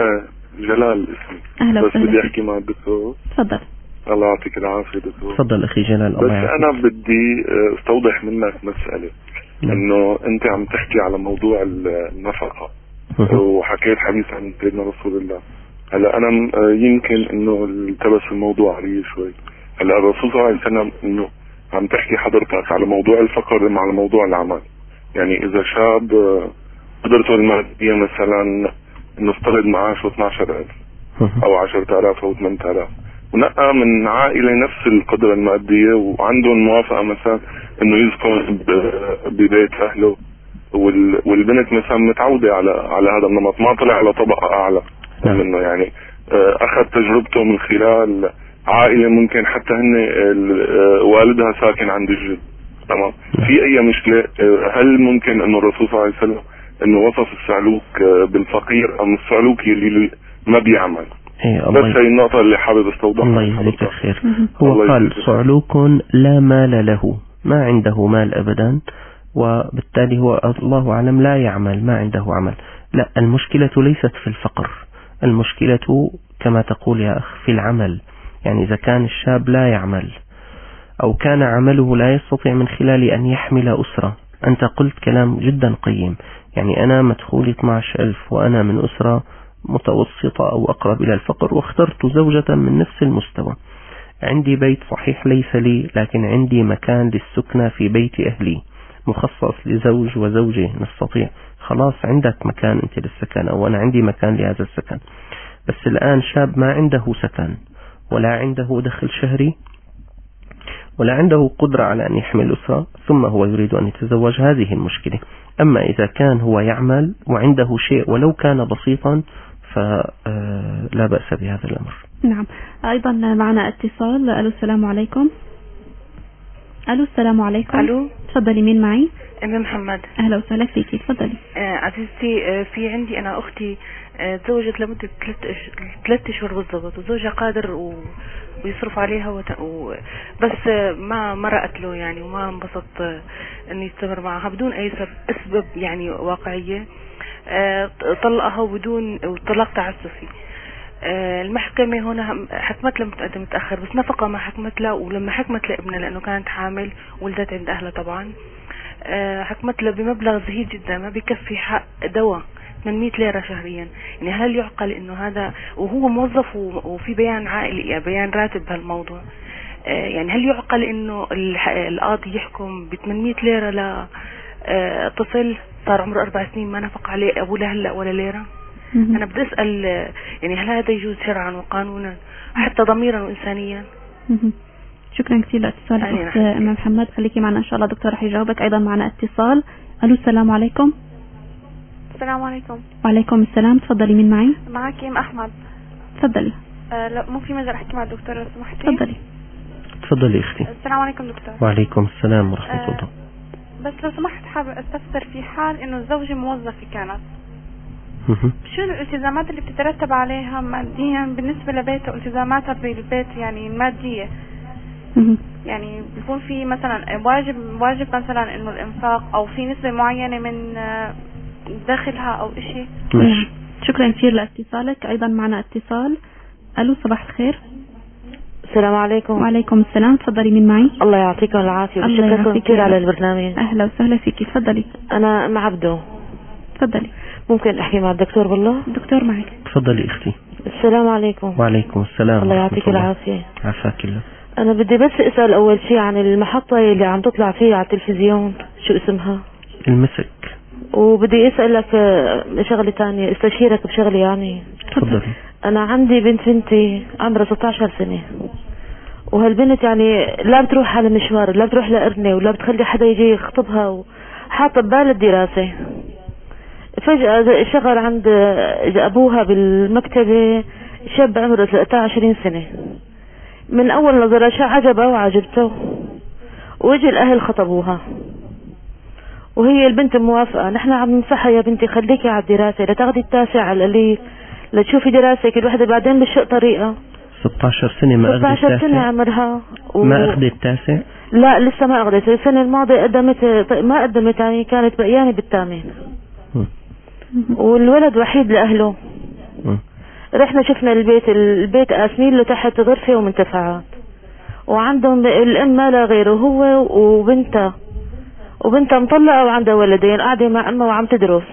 K: جلال اسمي.
B: أهلا
K: بس
B: وسهلا.
K: بدي أحكي مع الدكتور.
B: تفضل.
K: الله يعطيك العافية دكتور.
C: تفضل أخي جلال.
K: بس أنا بدي استوضح منك مسألة. إنه أنت عم تحكي على موضوع النفقة وحكيت حديث عن سيدنا رسول الله. هلا أنا يمكن إنه التبس الموضوع علي شوي. هلا الرسول صلى الله عليه وسلم إنه عم تحكي حضرتك على موضوع الفقر مع موضوع العمل. يعني إذا شاب قدرته المادية مثلا نفترض معاشه 12,000 أو 10,000 أو 8,000، ونقى من عائلة نفس القدرة المادية وعندهم موافقة مثلا إنه يسكن ببيت أهله، والبنت مثلا متعودة على هذا النمط، ما طلع على طبقة أعلى منه، يعني أخذ تجربته من خلال عائلة ممكن حتى هن والدها ساكن عند الجد. تمام. في أي مشكلة؟ هل ممكن إنه الرسول صلى الله عليه وسلم إنه وصف الصعلوك بالفقير أم الصعلوك اللي ما بيعمل؟ بس هي النقطة اللي حابب استوضحها.
C: الله يجزيك الخير. هو قال: صعلوك لا مال له، ما عنده مال أبدا، وبالتالي هو الله أعلم لا يعمل، ما عنده عمل. لا، المشكلة ليست في الفقر، المشكلة كما تقول يا أخ في العمل. يعني إذا كان الشاب لا يعمل أو كان عمله لا يستطيع من خلال أن يحمل أسرة. أنت قلت كلام جدا قيم، يعني أنا مدخولي 12,000 وأنا من أسرة متوسطة أو أقرب إلى الفقر، واخترت زوجة من نفس المستوى. عندي بيت صحيح ليس لي، لكن عندي مكان للسكنة في بيت أهلي مخصص لزوج وزوجة، نستطيع. خلاص عندك مكان أنت للسكن، أو أنا عندي مكان لهذا السكن. بس الآن شاب ما عنده سكن ولا عنده دخل شهري ولا عنده قدرة على أن يحمل أسرة، ثم هو يريد أن يتزوج، هذه المشكلة. أما إذا كان هو يعمل وعنده شيء ولو كان بسيطا فلا بأس بهذا الأمر.
B: نعم. أيضا معنا اتصال. ألو، السلام عليكم. ألو، السلام عليكم.
L: ألو،
B: تفضلي، مين معي؟
L: أم محمد.
B: أهلا وسهلا فيكي، تفضلي.
L: عزيزتي، في عندي أنا أختي تزوجت لمدة 3 أشهر بالضبط، وزوجها قادر ويصرف عليها بس ما رأت له يعني، وما انبسط انه يستمر معها بدون اي اسباب يعني واقعية. طلقها وطلاق تعسفي. المحكمة هنا حكمت له متأخر، بس نفقة ما حكمت له، ولما حكمت لابنها لأنه كانت حامل ولدت عند أهلها طبعا، حكمت له بمبلغ زهيد جدا ما بيكفي حق دواء 800 ليرة شهريا. يعني هل يعقل انه هذا، وهو موظف وفي بيان عائلي يعني بيان راتب بهالموضوع، يعني هل يعقل انه القاضي يحكم ب 800 ليرة لطفل صار عمره 4 سنين ما نفق عليه ابوه هلا ولا ليرة؟ انا بدي اسأل يعني هل هذا يجوز شرعا وقانونا حتى ضميرا وانسانيا؟
B: شكرا كثير لاتصالك أم محمد. خليكي معنا إن شاء الله دكتور رح يجاوبك. أيضا معنا اتصال. ألو، السلام عليكم.
M: السلام عليكم.
B: وعليكم السلام. تفضلي، مين معي؟
M: معك أم أحمد.
B: تفضلي.
M: لا، مو في مجال أحكي مع الدكتور لو سمحتي؟
B: تفضلي.
C: تفضلي اختي.
M: السلام عليكم دكتور.
C: وعليكم السلام ورحمة الله.
M: بس لو سمحت حابة استفسر في حال انه زوجي موظفة كانت، شو الالتزامات اللي بتترتب عليها ماديا بالنسبة لبيته والتزاماتها بالبيت يعني المادية؟ يعني بيكون في مثلا واجب مثلا انه الانفاق او في نسبة معينة من دخلها او اشي؟
B: ماشي. شكرا كثير لاتصالك. ايضا معنا اتصال. الو صباح الخير.
N: السلام عليكم.
B: وعليكم السلام. تفضلي مين معي؟
N: الله يعطيكم العافية وشكرا كثير على البرنامج.
B: اهلا وسهلا فيكي. تفضلي.
N: انا مع عبدو.
B: تفضلي.
N: ممكن احكي مع الدكتور بالله؟
B: الدكتور معك.
C: تفضلي اختي.
N: السلام عليكم.
C: وعليكم السلام.
N: الله يعطيك العافية.
C: عافاك الله.
N: انا بدي بس اسأل اول شيء عن المحطة اللي عم تطلع فيها على التلفزيون، شو اسمها؟
C: المسك.
N: وبدي اسألك شغلة تانية، استشيرك بشغلة يعني.
C: تفضلي.
N: انا عندي بنتي عمرها 16 سنة، وهالبنت يعني لا بتروح على مشوار، لا بتروح لقرنة، ولا بتخلي حدا يجي يخطبها، وحاطة ببال الدراسة. فجأة شغل عند ابوها بالمكتبة شاب عمره 23 سنة. من اول نظرة عجبه وعجبته، وجي الاهل خطبوها، وهي البنت موافقة. نحن عم ننصحها يا بنتي خليكي على الدراسة، لتاخدي التاسع على القليل، لتشوفي دراسة كل وحدة بعدين بالشق طريقة.
C: 16 سنة ما أخذت
N: 16 سنة عمرها
C: ما أخذت التاسع؟
N: لا لسه ما أخذت. السنة الماضية ما قدمت يعني، كانت بقيانة بالثامن. والولد وحيد لأهله. رحنا شفنا البيت قاسمين له تحت غرفة ومنتفعات، وعندهم الأم ما لا غيره، هو وبنتها مطلقة وعندها ولدين، قاعدة مع أمها وعم تدرس.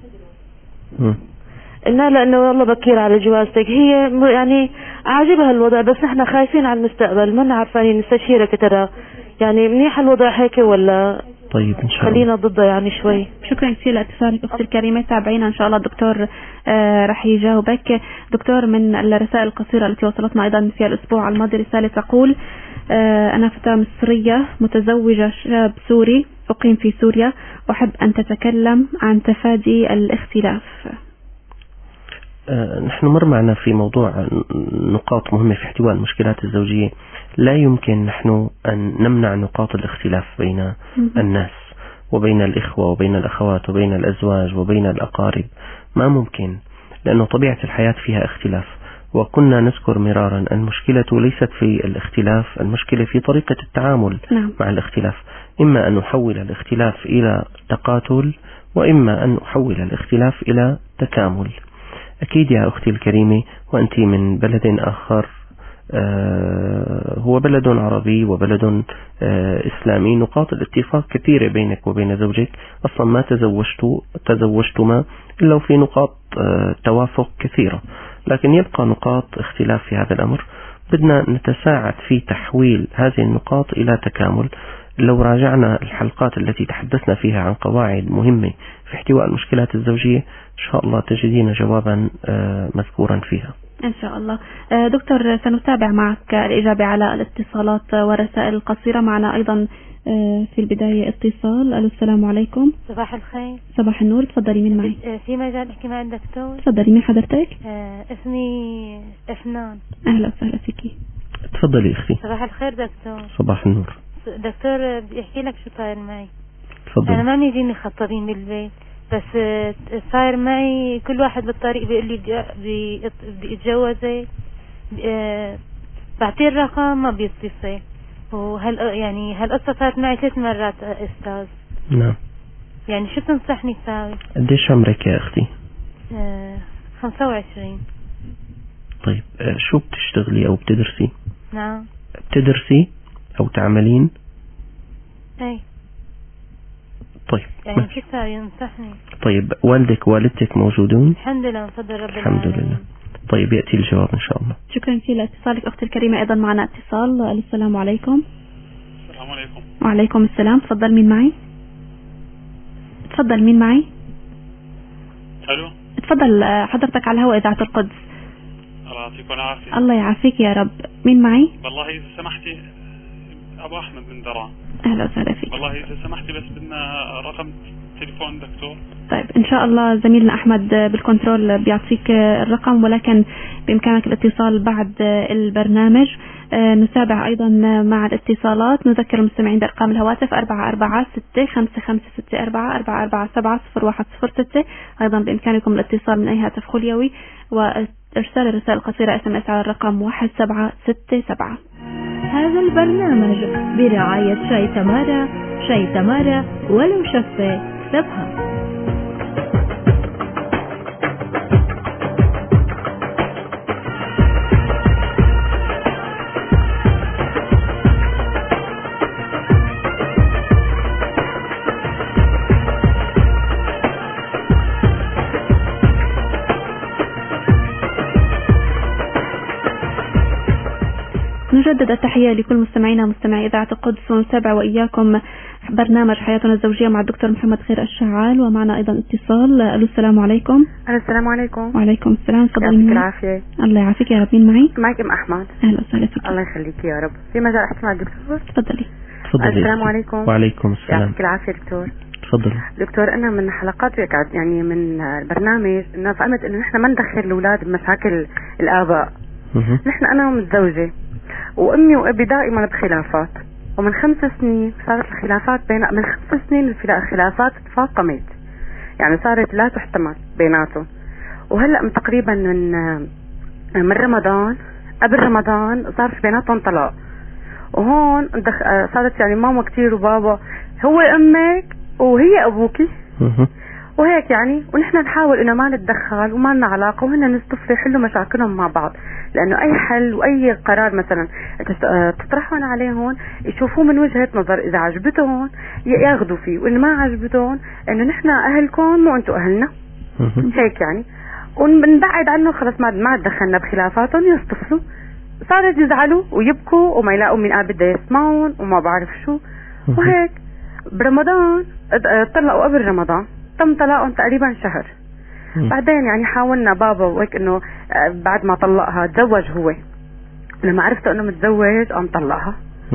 N: قلنا لها انه والله بكير على جوازتك، هي يعني عاجبها الوضع، بس نحن خايفين على المستقبل، ما عارفين نستشيرك ترى يعني منيح الوضع هيك ولا؟
C: طيب ان شاء الله
N: خلينا ضده يعني شوي.
B: شكرا كثير لاتصالك اختي الكريمه. تابعينا ان شاء الله الدكتور راح يجاوبك. دكتور، من الرسائل القصيره التي وصلتنا ايضا في الاسبوع الماضي رساله تقول: انا فتاه مصريه متزوجه شاب سوري، اقيم في سوريا، احب ان تتكلم عن تفادي الاختلاف.
C: نحن مر معنا في موضوع نقاط مهمة في احتواء المشكلات الزوجية. لا يمكن نحن أن نمنع نقاط الاختلاف بين الناس وبين الإخوة وبين الأخوات وبين الأزواج وبين الأقارب، ما ممكن، لأنه طبيعة الحياة فيها اختلاف. وكنا نذكر مرارا المشكلة ليست في الاختلاف، المشكلة في طريقة التعامل مع الاختلاف. إما أن نحول الاختلاف إلى تقاتل، وإما أن نحول الاختلاف إلى تكامل. أكيد يا أختي الكريمة، وأنت من بلد آخر هو بلد عربي وبلد إسلامي، نقاط الاتفاق كثيرة بينك وبين زوجك، أصلا ما تزوجتما إلا في نقاط توافق كثيرة، لكن يبقى نقاط اختلاف في هذا الأمر. بدنا نتساعد في تحويل هذه النقاط إلى تكامل. لو راجعنا الحلقات التي تحدثنا فيها عن قواعد مهمة في احتواء المشكلات الزوجية، إن شاء الله تجدين جوابا مذكورا فيها
B: إن شاء الله. دكتور، سنتابع معك الإجابة على الاتصالات والرسائل القصيرة. معنا أيضا في البداية اتصال. السلام عليكم.
O: صباح الخير.
B: صباح النور. تفضلي مين معي؟
O: في مجال احكي مع الدكتور؟
B: تفضلي. مين حضرتك؟
O: اسمي افنان.
B: أهلا وسهلا فيكي.
C: تفضلي اختي.
O: صباح الخير دكتور.
C: صباح النور.
O: دكتور بدي احكي لك شو صاير معي.
C: تفضلي.
O: انا ما يجيني خطابين بالبيت، بس صاير معي كل واحد بالطريق بيقول لي بدي اتجوزك، بعطيه الرقم ما بيتصل. يعني هالقصة صارت معي 3 مرات استاذ.
C: نعم.
O: يعني شو تنصحني اساوي؟
C: قديش عمرك يا اختي؟
O: 25.
C: طيب شو بتشتغلي او بتدرسي؟
O: نعم.
C: بتدرسي او تعملين؟
O: اي.
C: طيب
O: يعني شو اساوي ينصحني؟
C: طيب والدك والدتك موجودون؟
O: الحمد لله بفضل رب
C: الحمد لله. طيب يأتي الجواب إن شاء الله.
B: شكرا كثير لاتصالك أختي الكريمة. أيضا معنا اتصال. السلام عليكم.
P: السلام عليكم.
B: وعليكم السلام. تفضل مين معي؟ تفضل مين معي؟
P: الو.
B: تفضل حضرتك على الهواء إذاعة القدس.
P: الله يعطيكم العافية.
B: الله يعافيك يا رب. مين معي؟
P: والله إذا سمحتي أبو أحمد من درعا.
B: أهلا وسهلا فيك.
P: والله إذا سمحتي بس بدنا رقم تليفون دكتور.
B: طيب إن شاء الله زميلنا أحمد بالكنترول بيعطيك الرقم، ولكن بإمكانك الاتصال بعد البرنامج. نتابع أيضا مع الاتصالات. نذكر المستمعين بأرقام الهواتف 44655664 44700106. أيضا بإمكانكم الاتصال من أي هاتف خليوي وإرسال الرسائل القصيرة SMS على الرقم 1767.
D: هذا البرنامج برعاية شاي تمارا. شاي تمارا ولو شفة اكتبها.
B: نجدد التحية لكل مستمعينا مستمعي إذاعة القدس، ونتابع وإياكم برنامج حياتنا الزوجية مع الدكتور محمد خير الشعال. ومعنا أيضا اتصال. ألو السلام عليكم.
Q: السلام عليكم.
B: وعليكم السلام. تفضلي.
Q: يعطيك العافية.
B: الله يعافيك يا رب. مين معي؟
Q: معك أم أحمد.
B: أهلا وسهلا فيك.
Q: الله يخليك يا رب. في مجال أحكي مع الدكتور؟
B: تفضلي.
Q: السلام عليكم.
C: وعليكم السلام.
Q: يعطيك العافية دكتور.
C: تفضل
Q: دكتور. أنا من حلقات يعني من البرنامج إنه فهمت إنه نحن ما ندخل الأولاد بمشاكل الآباء. نحن أنا متزوجة وأمي وأبي دائما بخلافات، ومن 5 سنين صارت الخلافات من 5 سنين الخلافات تفاقمت، يعني صارت لا تحتمل بيناتهم. وهلأ تقريبا من رمضان، قبل رمضان صار في بيناتهم طلاق. وهون صارت يعني ماما كتير وبابا هو أمك وهي أبوكي وهيك يعني، ونحن نحاول إنه ما نتدخل وما لنا علاقة، وهن نستفسر يحلوا مشاكلهم مع بعض، لأنه أي حل وأي قرار مثلا تطرحون عليهم يشوفوه من وجهة نظر، إذا عجبتهم ياخذوا فيه، وإن ما عجبتهم إنه نحن أهلكم مو أنتوا أهلنا، هيك يعني، ونبعد عنه خلص ما تدخلنا بخلافاتهم، يستفسروا. صارت يزعلوا ويبكوا وما يلاقوا من بده يسمعون وما بعرف شو وهيك. برمضان طلقوا قبل رمضان، تم طلاقهم تقريبا شهر. بعدين يعني حاولنا بابا وهيك انه بعد ما طلقها تزوج هو، لما عرفت انه متزوج قام طلقها.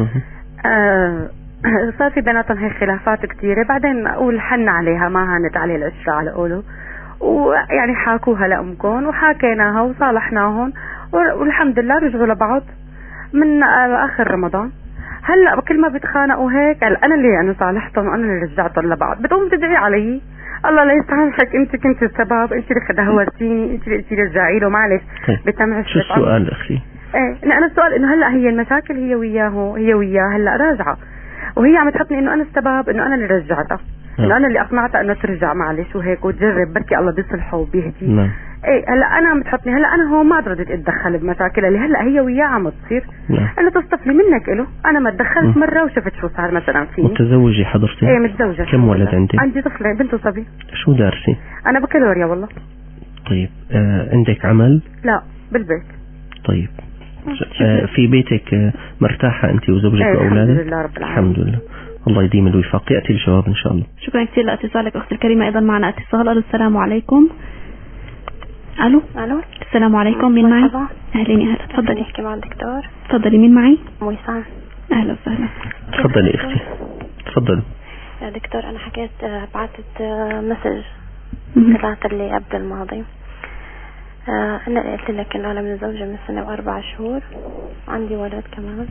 Q: صار في بيناتهم هيك خلافات كثيره. بعدين اقول حن عليها، ما هانت عليه العشره على قوله، ويعني حاكوها لامكم وحاكيناها وصالحناهم، والحمد لله رجعوا لبعض من اخر رمضان. هلا كل ما بيتخانقوا هيك انا اللي يعني صالحتهم وانا اللي رجعتهم لبعض، بتقوم تدعي علي الله لا يسامحك، انت كنت السبب، انت اللي خدهورتيني، انت اللي قلتي لي رجعي له، معلش بتمعش.
C: شو السؤال اختي؟
Q: ايه انا السؤال انه هلا هي المشاكل هي وياه هلا راجعه، وهي عم تحطني انه انا السبب، انه انا اللي رجعتها، انه انا اللي اقنعتها انه ترجع معلش وهيك وتجرب، بركي الله بيصلحه وبيهدي. ايه هلا انا عم تحطني، هلا انا هون ما ردت اتدخل بمشاكل اللي هلا هي وياه عم تصير. انا تصطفلي منك له، انا ما تدخلت مره وشفت شو صار مثلا فيني.
C: متزوجه حضرتك؟
Q: ايه متزوجه.
C: كم ولد عندك؟
Q: عندي طفله بنت وصبي.
C: شو دارسي؟
Q: انا بكالوريا والله.
C: طيب عندك عمل؟
Q: لا بالبيت.
C: طيب في بيتك مرتاحه انت وزوجك واولادك؟
Q: الحمد لله رب العالمين.
C: الحمد لله، الله يديم الوفاق، ياتي الجواب ان شاء الله.
B: شكرا كثير لاتصالك اختي الكريمه. ايضا معنا اتصال. السلام عليكم. الو السلام عليكم. مين معي؟ اهلين يا هلا. تفضلي.
R: احكي مع الدكتور.
B: تفضلي. مين معي؟
R: وسام.
B: اهلا وسهلا.
C: تفضلي اختي. تفضلي.
R: دكتور انا حكيت بعثت مسج طلعت لي قبل الماضي. انا قلت لك انه انا متزوجه من 1 و4 شهور، عندي ولد كمان.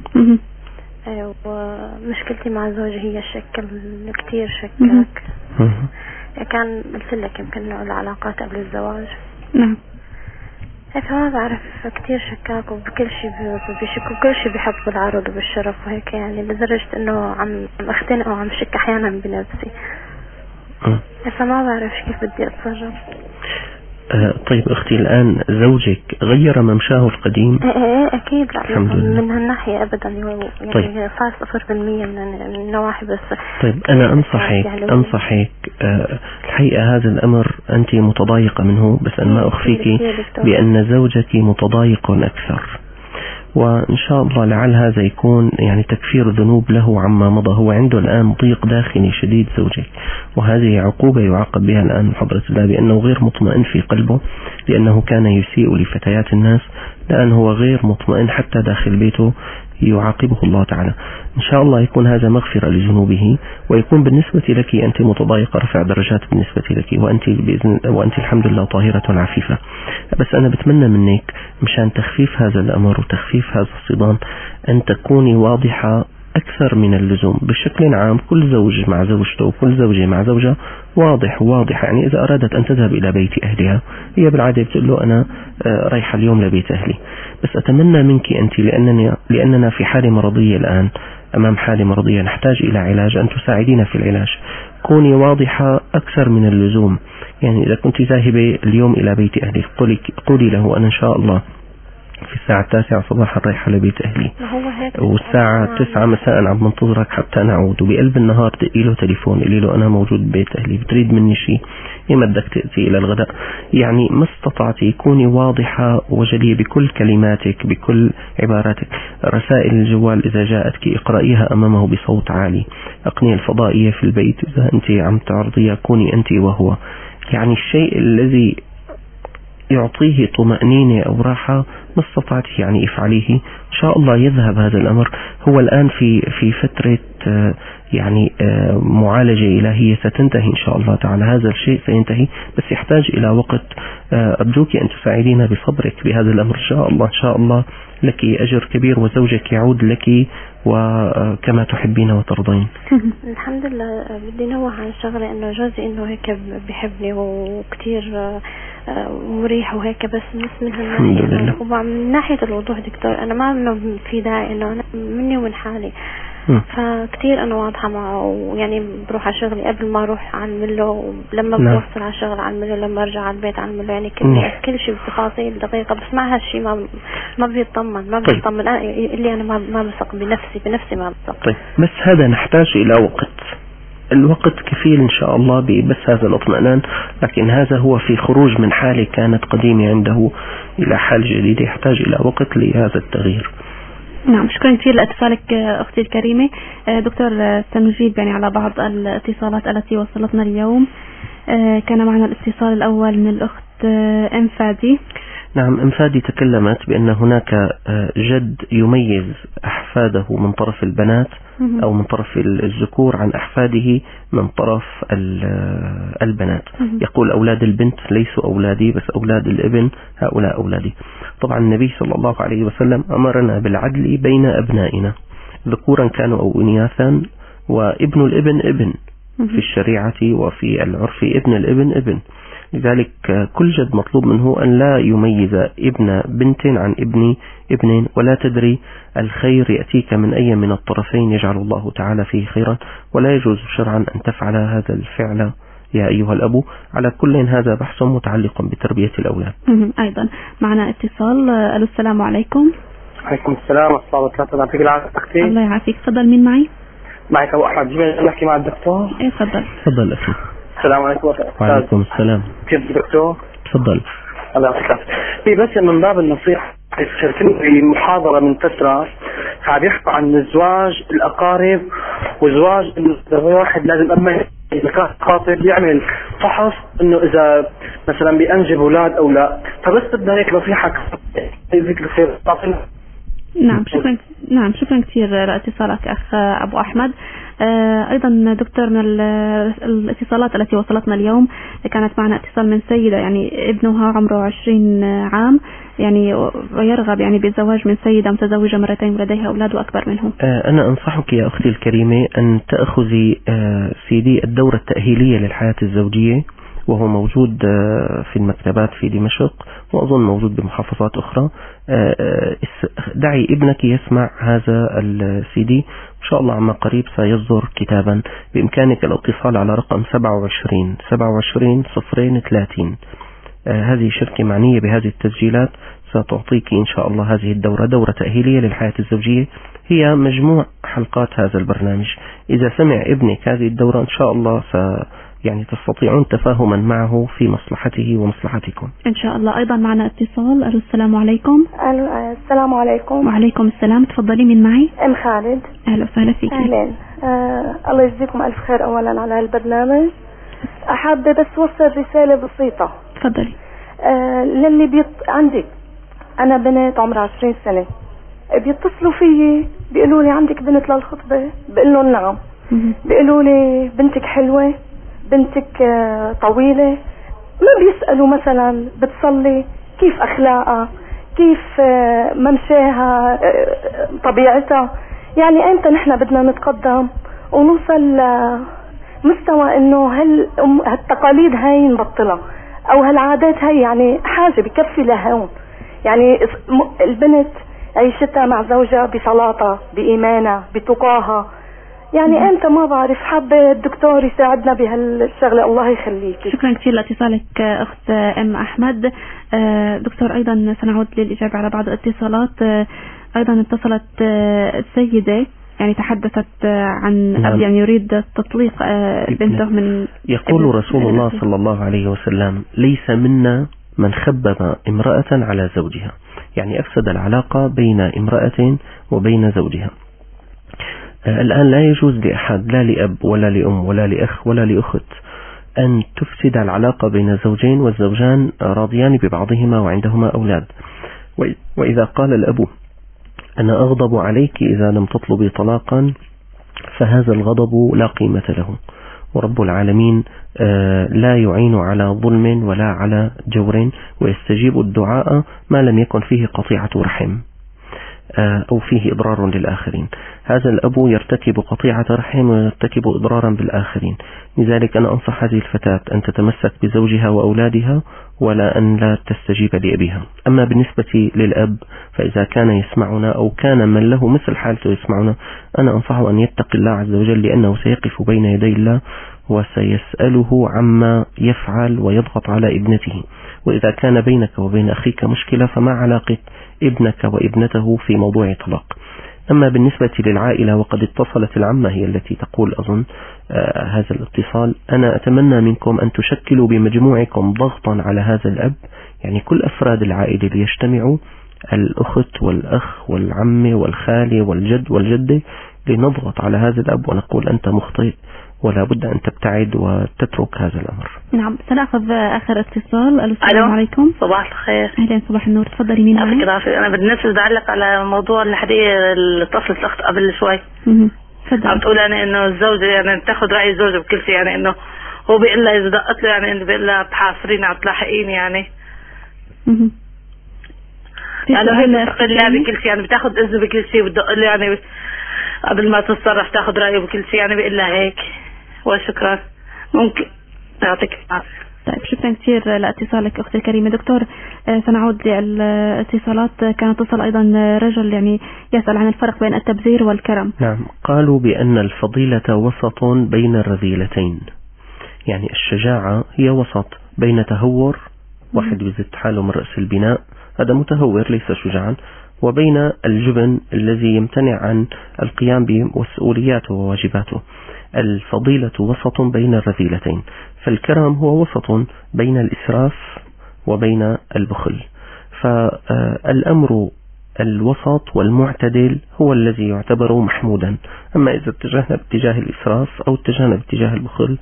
R: ومشكلتي مع زوجي هي الشك، كتير شكاك. كان قلت لك يمكن انه العلاقات قبل الزواج.
B: نعم.
R: فما بعرف، كتير شكاك وبكل شيء بيشك، وكل شيء بيحب بالعرض وبالشرف وهيك، يعني لدرجة انه عم اختنق وعم شك احيانا بنفسي. فما بعرف كيف بدي اتصرف.
C: طيب اختي، الان زوجك غير ممشاه القديم؟
R: ايه اكيد. لا
C: من
R: هالناحية ابدا، يعني طيب. صار 0% من النواحي بس.
C: طيب انا انصحك الحقيقة هذا الامر انت متضايقة منه، بس انا ما اخفيك بان زوجك متضايق اكثر، وإن شاء الله لعل هذا يكون يعني تكفير ذنوب له عما مضى. هو عنده الآن ضيق داخلي شديد زوجك، وهذه عقوبة يعاقب بها الآن من حضرة الله، بأنه غير مطمئن في قلبه، لأنه كان يسيء لفتيات الناس لأن هو غير مطمئن حتى داخل بيته يعاقبه الله تعالى. إن شاء الله يكون هذا مغفرة لذنوبه، ويكون بالنسبة لك أنت متضايقة رفع درجات بالنسبة لك، وأنت الحمد لله طاهرة عفيفة. بس أنا بتمنى منك مشان تخفيف هذا الأمر وتخفيف هذا الصدام أن تكوني واضحة أكثر من اللزوم. بشكل عام كل زوج مع زوجته وكل زوجة مع زوجها واضحة. يعني إذا أرادت أن تذهب إلى بيت أهلها هي بالعادة بتقول له أنا رايحة اليوم لبيت أهلي. بس أتمنى منك أنت لأننا في حالة مرضية الآن، أمام حالة مرضية نحتاج إلى علاج، أن تساعدينا في العلاج. كوني واضحة أكثر من اللزوم. يعني إذا كنت ذاهبة اليوم إلى بيت أهلي قولي له أنا إن شاء الله في الساعة 9 صباحا رايحة لبيت أهلي، والساعة 9 مساء عم منتظرك حتى نعود، وبقلب النهار تقي له تليفون قولي له أنا موجود ببيت أهلي، بتريد مني شيء، إما بدك تأتي إلى الغداء. يعني ما استطعتي كوني واضحة وجلية بكل كلماتك بكل عباراتك. رسائل الجوال إذا جاءتك اقرأيها أمامه بصوت عالي. أقنية الفضائية في البيت إذا أنت عم تعرضيها كوني أنت وهو. يعني الشيء الذي يعطيه طمأنينة أو راحة ما استطعت يعني افعليه. إن شاء الله يذهب هذا الأمر. هو الآن في فترة يعني معالجة إلهية ستنتهي إن شاء الله تعالى. هذا الشيء سينتهي بس يحتاج إلى وقت. أرجوك أن تساعدينا بصبرك بهذا الأمر. إن شاء الله إن شاء الله لك أجر كبير وزوجك يعود لك وكما تحبين وترضين.
R: الحمد لله. بدي نوه عن شغلة إنه جوزي إنه هيك بحبني وكتير مريح وهيك، بس من ناحية الوضوح دكتور أنا ما إنه في داعي إنه أنا مني ومن حالي. فكتير أنا واضحة معه، يعني بروح على شغلي قبل ما أروح أعمل له، لما بوصل على شغل أعمل له، لما أرجع على البيت أعمل له، يعني كل شيء بتفاصيل دقيقة. بس مع هالشيء ما بيطمن اللي أنا ما بثق بنفسي ما بثق.
C: طيب بس هذا نحتاج إلى وقت. الوقت كفيل إن شاء الله بس هذا الاطمئنان، لكن هذا هو في خروج من حالة كانت قديمة عنده إلى حال جديدة، يحتاج إلى وقت لهذا التغيير.
B: نعم شكرا كثير لاتصالك أختي الكريمة. دكتور سنجيب يعني على بعض الاتصالات التي وصلتنا اليوم. كان معنا الاتصال الأول من الأخت أم فادي.
C: نعم أم فادي تكلمت بأن هناك جد يميز أحفاده من طرف البنات أو من طرف الذكور عن أحفاده من طرف البنات. يقول أولاد البنت ليسوا أولادي بس أولاد الابن هؤلاء أولادي. طبعا النبي صلى الله عليه وسلم أمرنا بالعدل بين أبنائنا ذكورا كانوا أو إناثا، وابن الابن ابن في الشريعة وفي العرف ابن الابن ابن. لذلك كل جد مطلوب منه أن لا يميز ابن بنت عن ابن ابن، ولا تدري الخير يأتيك من أي من الطرفين يجعل الله تعالى فيه خيرا، ولا يجوز شرعا أن تفعل هذا الفعل يا أيها الأبو. على كل هذا بحث متعلق بتربية الأولاد.
B: أيضا معنا اتصال. ألو السلام عليكم.
S: عليكم السلام ورحمة الله وبركاته. يعطيك العافية.
B: الله يعافيك. تفضل. مين معي؟
S: معك أبو أحمد جميل. نحكي مع الدكتور.
B: إيه تفضل.
C: تفضل أخي.
S: السلام عليكم.
C: وعليكم السلام.
S: كيف دكتور؟
C: تفضل.
S: الله يعافيك. بس من باب النصيحة شاركني في محاضرة من فترة قاعد يحكوا عن زواج الأقارب وزواج الواحد لازم أما إذا كان خاطب يعمل فحص إنه إذا مثلا بينجب أولاد أو لا. فبس بدنا هيك نصيحة ذكر خير.
B: نعم شكرا كثير لاتصالك أخ أبو أحمد. أيضا دكتور من الاتصالات التي وصلتنا اليوم كانت معنا اتصال من سيدة يعني ابنها عمره 20 عام يعني ويرغب يعني بالزواج من سيدة متزوجة مرتين ولديها أولاد وأكبر منه.
C: أنا أنصحك يا أختي الكريمة أن تأخذي سيدي الدورة التأهيلية للحياة الزوجية، وهو موجود في المكتبات في دمشق وأظن موجود بمحافظات أخرى. دعي ابنك يسمع هذا السيدي إن شاء الله عما قريب سيصدر كتابا. بإمكانك الاتصال على رقم 27 030. هذه شركة معنية بهذه التسجيلات ستعطيك إن شاء الله هذه الدورة، دورة تأهيلية للحياة الزوجية، هي مجموع حلقات هذا البرنامج. إذا سمع ابنك هذه الدورة إن شاء الله يعني تستطيعون تفاهما معه في مصلحته ومصلحتكم إن
B: شاء الله. أيضا معنا اتصال. السلام عليكم.
T: السلام عليكم.
B: وعليكم السلام. تفضلي. من معي؟
T: أم خالد.
B: أهلا وسهلا فيك.
T: أهلا. الله يجزيكم ألف خير أولا على البرنامج. أحب بس وصل رسالة بسيطة.
B: تفضلي.
T: للي عندي أنا بنت عمرها 20 سنة، بيتصلوا فيي بيقولوا لي عندك بنت للخطبة؟ بقول لهم نعم. بيقولوا لي بنتك حلوة، بنتك طويلة، ما بيسألوا مثلا بتصلي، كيف أخلاقها، كيف ممشاها، طبيعتها. يعني أنت نحن بدنا نتقدم ونوصل مستوى إنه هالتقاليد هاي نبطلها، أو هالعادات هاي يعني حاجة بكفي لهون. يعني البنت عيشتها مع زوجها بصلاتها، بإيمانها، بتقاها. يعني أنت ما بعرف، حابة الدكتور يساعدنا بهالشغلة. الله يخليك.
B: شكرا كثير لاتصالك أخت أم أحمد. دكتور أيضا سنعود للإجابة على بعض الاتصالات. أيضا اتصلت السيدة يعني تحدثت عن أب يعني يريد تطليق بنته من.
C: يقول رسول الله صلى الله عليه وسلم: ليس منا من خبب امرأة على زوجها، يعني أفسد العلاقة بين امرأة وبين زوجها. الآن لا يجوز لأحد، لا لأب ولا لأم ولا لأخ ولا لأخت، أن تفسد العلاقة بين زوجين والزوجان راضيان ببعضهما وعندهما أولاد. وإذا قال الأب: أنا أغضب عليك إذا لم تطلبي طلاقا، فهذا الغضب لا قيمة له، ورب العالمين لا يعين على ظلم ولا على جور، ويستجيب الدعاء ما لم يكن فيه قطيعة رحم أو فيه إضرار للآخرين. هذا الأب يرتكب قطيعة رحم ويرتكب إضرارا بالآخرين. لذلك أنا أنصح هذه الفتاة أن تتمسك بزوجها وأولادها ولا أن لا تستجيب لأبيها. أما بالنسبة للأب فإذا كان يسمعنا أو كان من له مثل حالته يسمعنا، أنا أنصحه أن يتقي الله عز وجل، لأنه سيقف بين يدي الله وسيسأله عما يفعل ويضغط على ابنته. وإذا كان بينك وبين أخيك مشكلة فما علاقة ابنك وابنته في موضوع طلاق. أما بالنسبة للعائلة، وقد اتصلت العمة هي التي تقول أظن هذا الاتصال، أنا أتمنى منكم أن تشكلوا بمجموعكم ضغطا على هذا الأب، يعني كل أفراد العائلة ليجتمعوا، الأخت والأخ والعم والخالي والجد والجدة، لنضغط على هذا الأب ونقول أنت مخطئ ولا بد أن تبتعد وتترك هذا الأمر.
B: نعم، سنأخذ آخر اتصال. السلام عليكم.
U: صباح الخير.
B: أهلا، صباح النور. تفضلي. مين معي؟
U: أنا بالنسبة بعلق على موضوع الحديث اللي اتصلت الأخت قبل شوي. عم تقول يعني إنه الزوجة يعني بتاخذ رأي الزوجة بكل شيء، يعني إنه هو بيقول لها إذا دقت له يعني إنه بيقول لها بتحاصريني عم تلاحقيني يعني. يعني هي بتقول بكل شيء، يعني بتاخذ إذنه بكل شيء، بتدق له يعني قبل ما تتصرف تاخذ رأيه بكل شيء، يعني بيقول لها هيك. وشكرا، ممكن يعطيك العافية.
B: طيب، شكرا كثير لاتصالك أختي الكريمة. دكتور، سنعود للاتصالات. كان اتصل أيضا رجل يعني يسأل عن الفرق بين التبذير والكرم.
C: نعم، قالوا بأن الفضيلة وسط بين الرذيلتين، يعني الشجاعة هي وسط بين تهور، واحد بيزت حاله من رأس البناء، هذا متهور ليس شجاعا، وبين الجبن الذي يمتنع عن القيام بمسؤولياته وواجباته. الفضيلة وسط بين الرذيلتين، فالكرم هو وسط بين الإسراف وبين البخل. فالأمر الوسط والمعتدل هو الذي يعتبر محمودا. أما إذا اتجهنا باتجاه الإسراف أو اتجهنا باتجاه البخل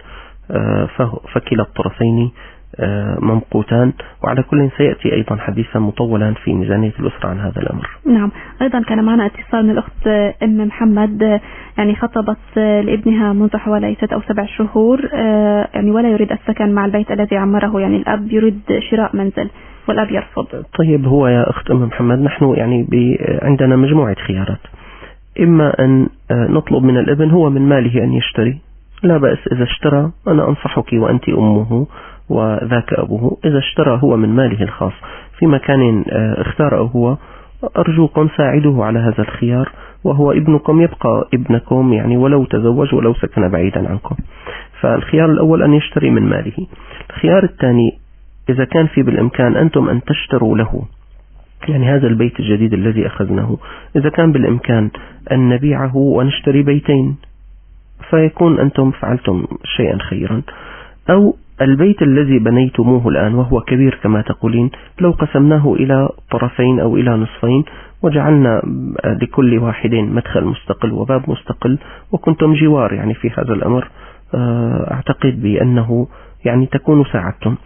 C: فكلا الطرفين ممقوتان. وعلى كل سيأتي أيضا حديثا مطولا في ميزانية الأسرة عن هذا الأمر.
B: نعم، أيضا كان معنا اتصال من الأخت أم محمد، يعني خطبت لابنها منذ حوالي 6 أو 7 شهور، يعني ولا يريد السكن مع البيت الذي عمره، يعني الأب يريد شراء منزل والأب يرفض.
C: طيب، هو يا أخت أم محمد نحن يعني عندنا مجموعة خيارات. إما أن نطلب من الابن هو من ماله أن يشتري، لا بأس إذا اشترى، أنا أنصحك وأنت أمه وذاك أبوه. إذا اشترى هو من ماله الخاص في مكان اختاره هو، أرجوكم ساعدوه على هذا الخيار، وهو ابنكم يبقى ابنكم، يعني ولو تزوج ولو سكن بعيدا عنكم. فالخيار الأول أن يشتري من ماله. الخيار الثاني، إذا كان في بالإمكان أنتم أن تشتروا له، يعني هذا البيت الجديد الذي أخذناه إذا كان بالإمكان أن نبيعه ونشتري بيتين، فيكون أنتم فعلتم شيئا خيرا. أو البيت الذي بنيتموه الآن وهو كبير كما تقولين، لو قسمناه إلى طرفين أو إلى نصفين وجعلنا لكل واحد مدخل مستقل وباب مستقل وكنتم جوار يعني في هذا الأمر، أعتقد بأنه يعني تكون ساعدتم.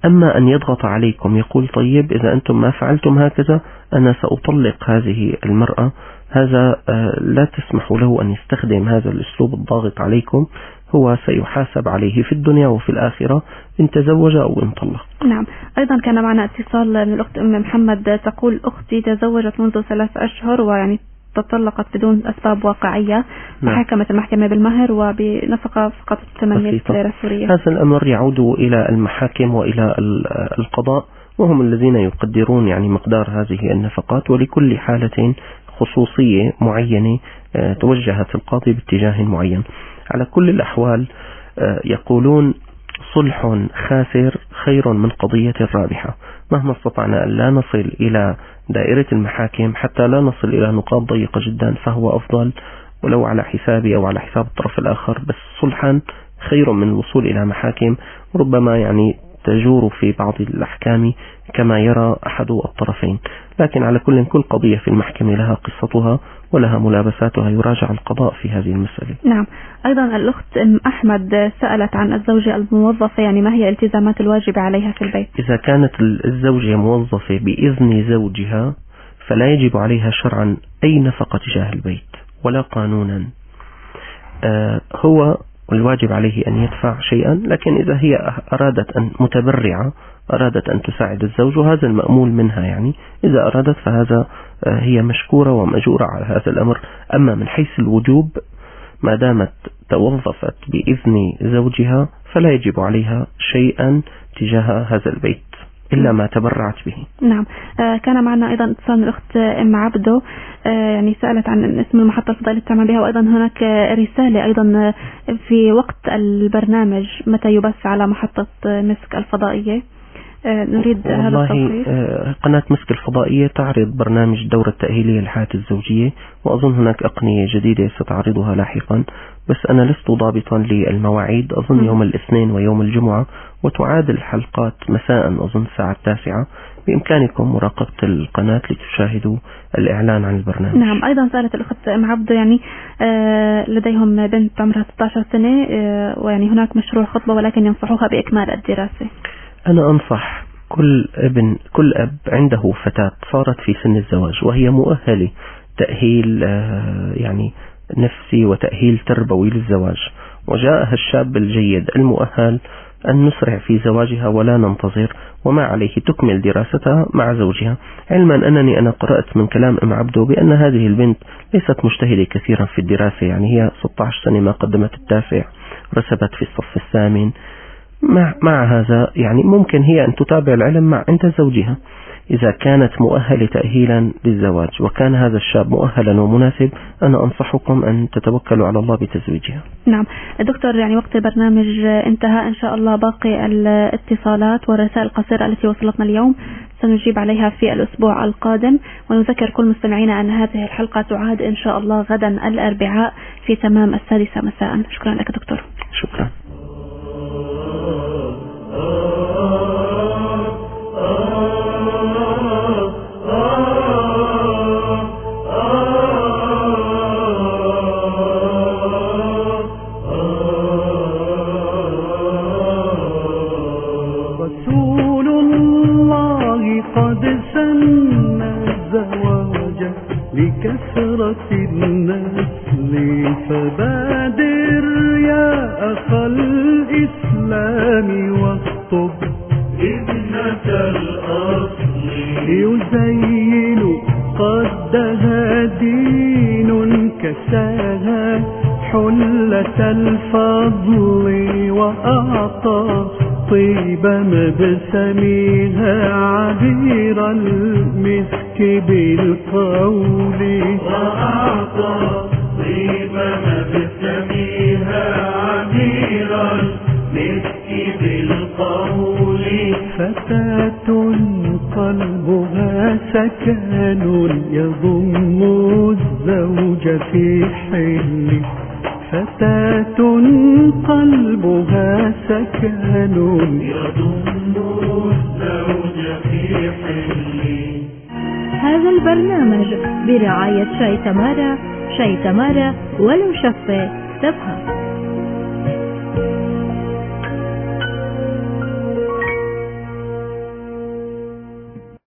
C: أما أن يضغط عليكم يقول طيب إذا أنتم ما فعلتم هكذا أنا سأطلق هذه المرأة، هذا لا تسمحوا له أن يستخدم هذا الأسلوب الضاغط عليكم، هو سيحاسب عليه في الدنيا وفي الآخرة إن تزوج أو إن طلق.
B: نعم. أيضا كان معنا اتصال من الأخت أم محمد تقول أختي تزوجت منذ 3 أشهر ويعني تطلقت بدون أسباب واقعية، وحكمت المحكمة بالمهر وبنفقة فقط 800 ليرة سورية.
C: هذا الأمر يعود إلى المحاكم وإلى القضاء، وهم الذين يقدرون يعني مقدار هذه النفقات، ولكل حالة خصوصية معينة توجهت القاضي باتجاه معين. على كل الأحوال يقولون صلح خاسر خير من قضية رابحة. مهما استطعنا أن لا نصل إلى دائرة المحاكم حتى لا نصل إلى نقاط ضيقة جدا فهو أفضل، ولو على حسابي أو على حساب الطرف الآخر، بس صلحا خير من الوصول إلى محاكم ربما يعني تجور في بعض الأحكام كما يرى أحد الطرفين. لكن على كل قضية في المحكمة لها قصتها ولها ملابساتها، يراجع القضاء في هذه المسألة.
B: نعم. أيضا الأخت أم أحمد سألت عن الزوجة الموظفة، يعني ما هي الالتزامات الواجبة عليها في البيت؟
C: إذا كانت الزوجة موظفة بإذن زوجها فلا يجب عليها شرعا أي نفقة تجاه البيت ولا قانونا. هو الواجب عليه أن يدفع شيئا، لكن إذا هي أرادت أن متبرعة أرادت أن تساعد الزوج وهذا المأمول منها، يعني إذا أرادت فهذا هي مشكورة ومأجورة على هذا الأمر. أما من حيث الوجوب ما دامت توظفت بإذن زوجها فلا يجب عليها شيئا تجاه هذا البيت إلا ما تبرعت به.
B: نعم. كان معنا أيضا اتصال من الأخت أم عبدو، يعني سألت عن اسم المحطة الفضائية اللي تعمل بها، وأيضا هناك رسالة أيضا في وقت البرنامج متى يبث على محطة مسك الفضائية. نريد هذا التوضيح.
C: قناة مسك الفضائية تعرض برنامج الدورة التأهيلية للحياة الزوجية، وأظن هناك أقنية جديدة ستعرضها لاحقا، بس أنا لست ضابطا للمواعيد، أظن يوم الاثنين ويوم الجمعة، وتعاد الحلقات مساء أظن الساعة 9. بإمكانكم مراقبة القناة لتشاهدوا الإعلان عن البرنامج.
B: نعم. أيضا سألت الأخت أم عبدو، يعني لديهم بنت عمرها 16 سنة، ويعني هناك مشروع خطبة ولكن ينصحوها بإكمال الدراسة.
C: أنا أنصح كل أب عنده فتاة صارت في سن الزواج وهي مؤهلة تأهيل يعني نفسي وتأهيل تربوي للزواج، وجاءها الشاب الجيد المؤهل، أن نسرع في زواجها ولا ننتظر، وما عليه تكمل دراستها مع زوجها، علما أنني أنا قرأت من كلام أم عبدو بأن هذه البنت ليست مجتهدة كثيرا في الدراسة، يعني هي 16 سنة ما قدمت التاسع، رسبت في الصف الثامن. مع هذا يعني ممكن هي أن تتابع العلم عند زوجها إذا كانت مؤهلة تأهيلا للزواج، وكان هذا الشاب مؤهلا ومناسب، أنا أنصحكم أن تتوكلوا على الله بتزويجها.
B: نعم. دكتور، يعني وقت البرنامج انتهى، إن شاء الله باقي الاتصالات والرسائل القصيرة التي وصلتنا اليوم سنجيب عليها في الأسبوع القادم، ونذكر كل مستمعينا أن هذه الحلقة تعاد إن شاء الله غدا الأربعاء في تمام 6 مساء. شكرا لك دكتور.
C: شكرا.
A: رسول الله قد سن الزواج لكثرة النسل، فبادر يا أخا الإسلام واخطب ابنة الأصل، يزين قدها دين كساها حلة الفضل، وأعطى طيب مبسمها عبير المسك بالقول، وأعطى طيب مبسمها عبير المسك بالقول، فتاة قلبها سكن يضم الزوج في حل، فتاة قلبها سكن يضم الزوج في حل.
D: هذا البرنامج برعاية شاي تمارا، شاي تمارا ولو شفة تفهم.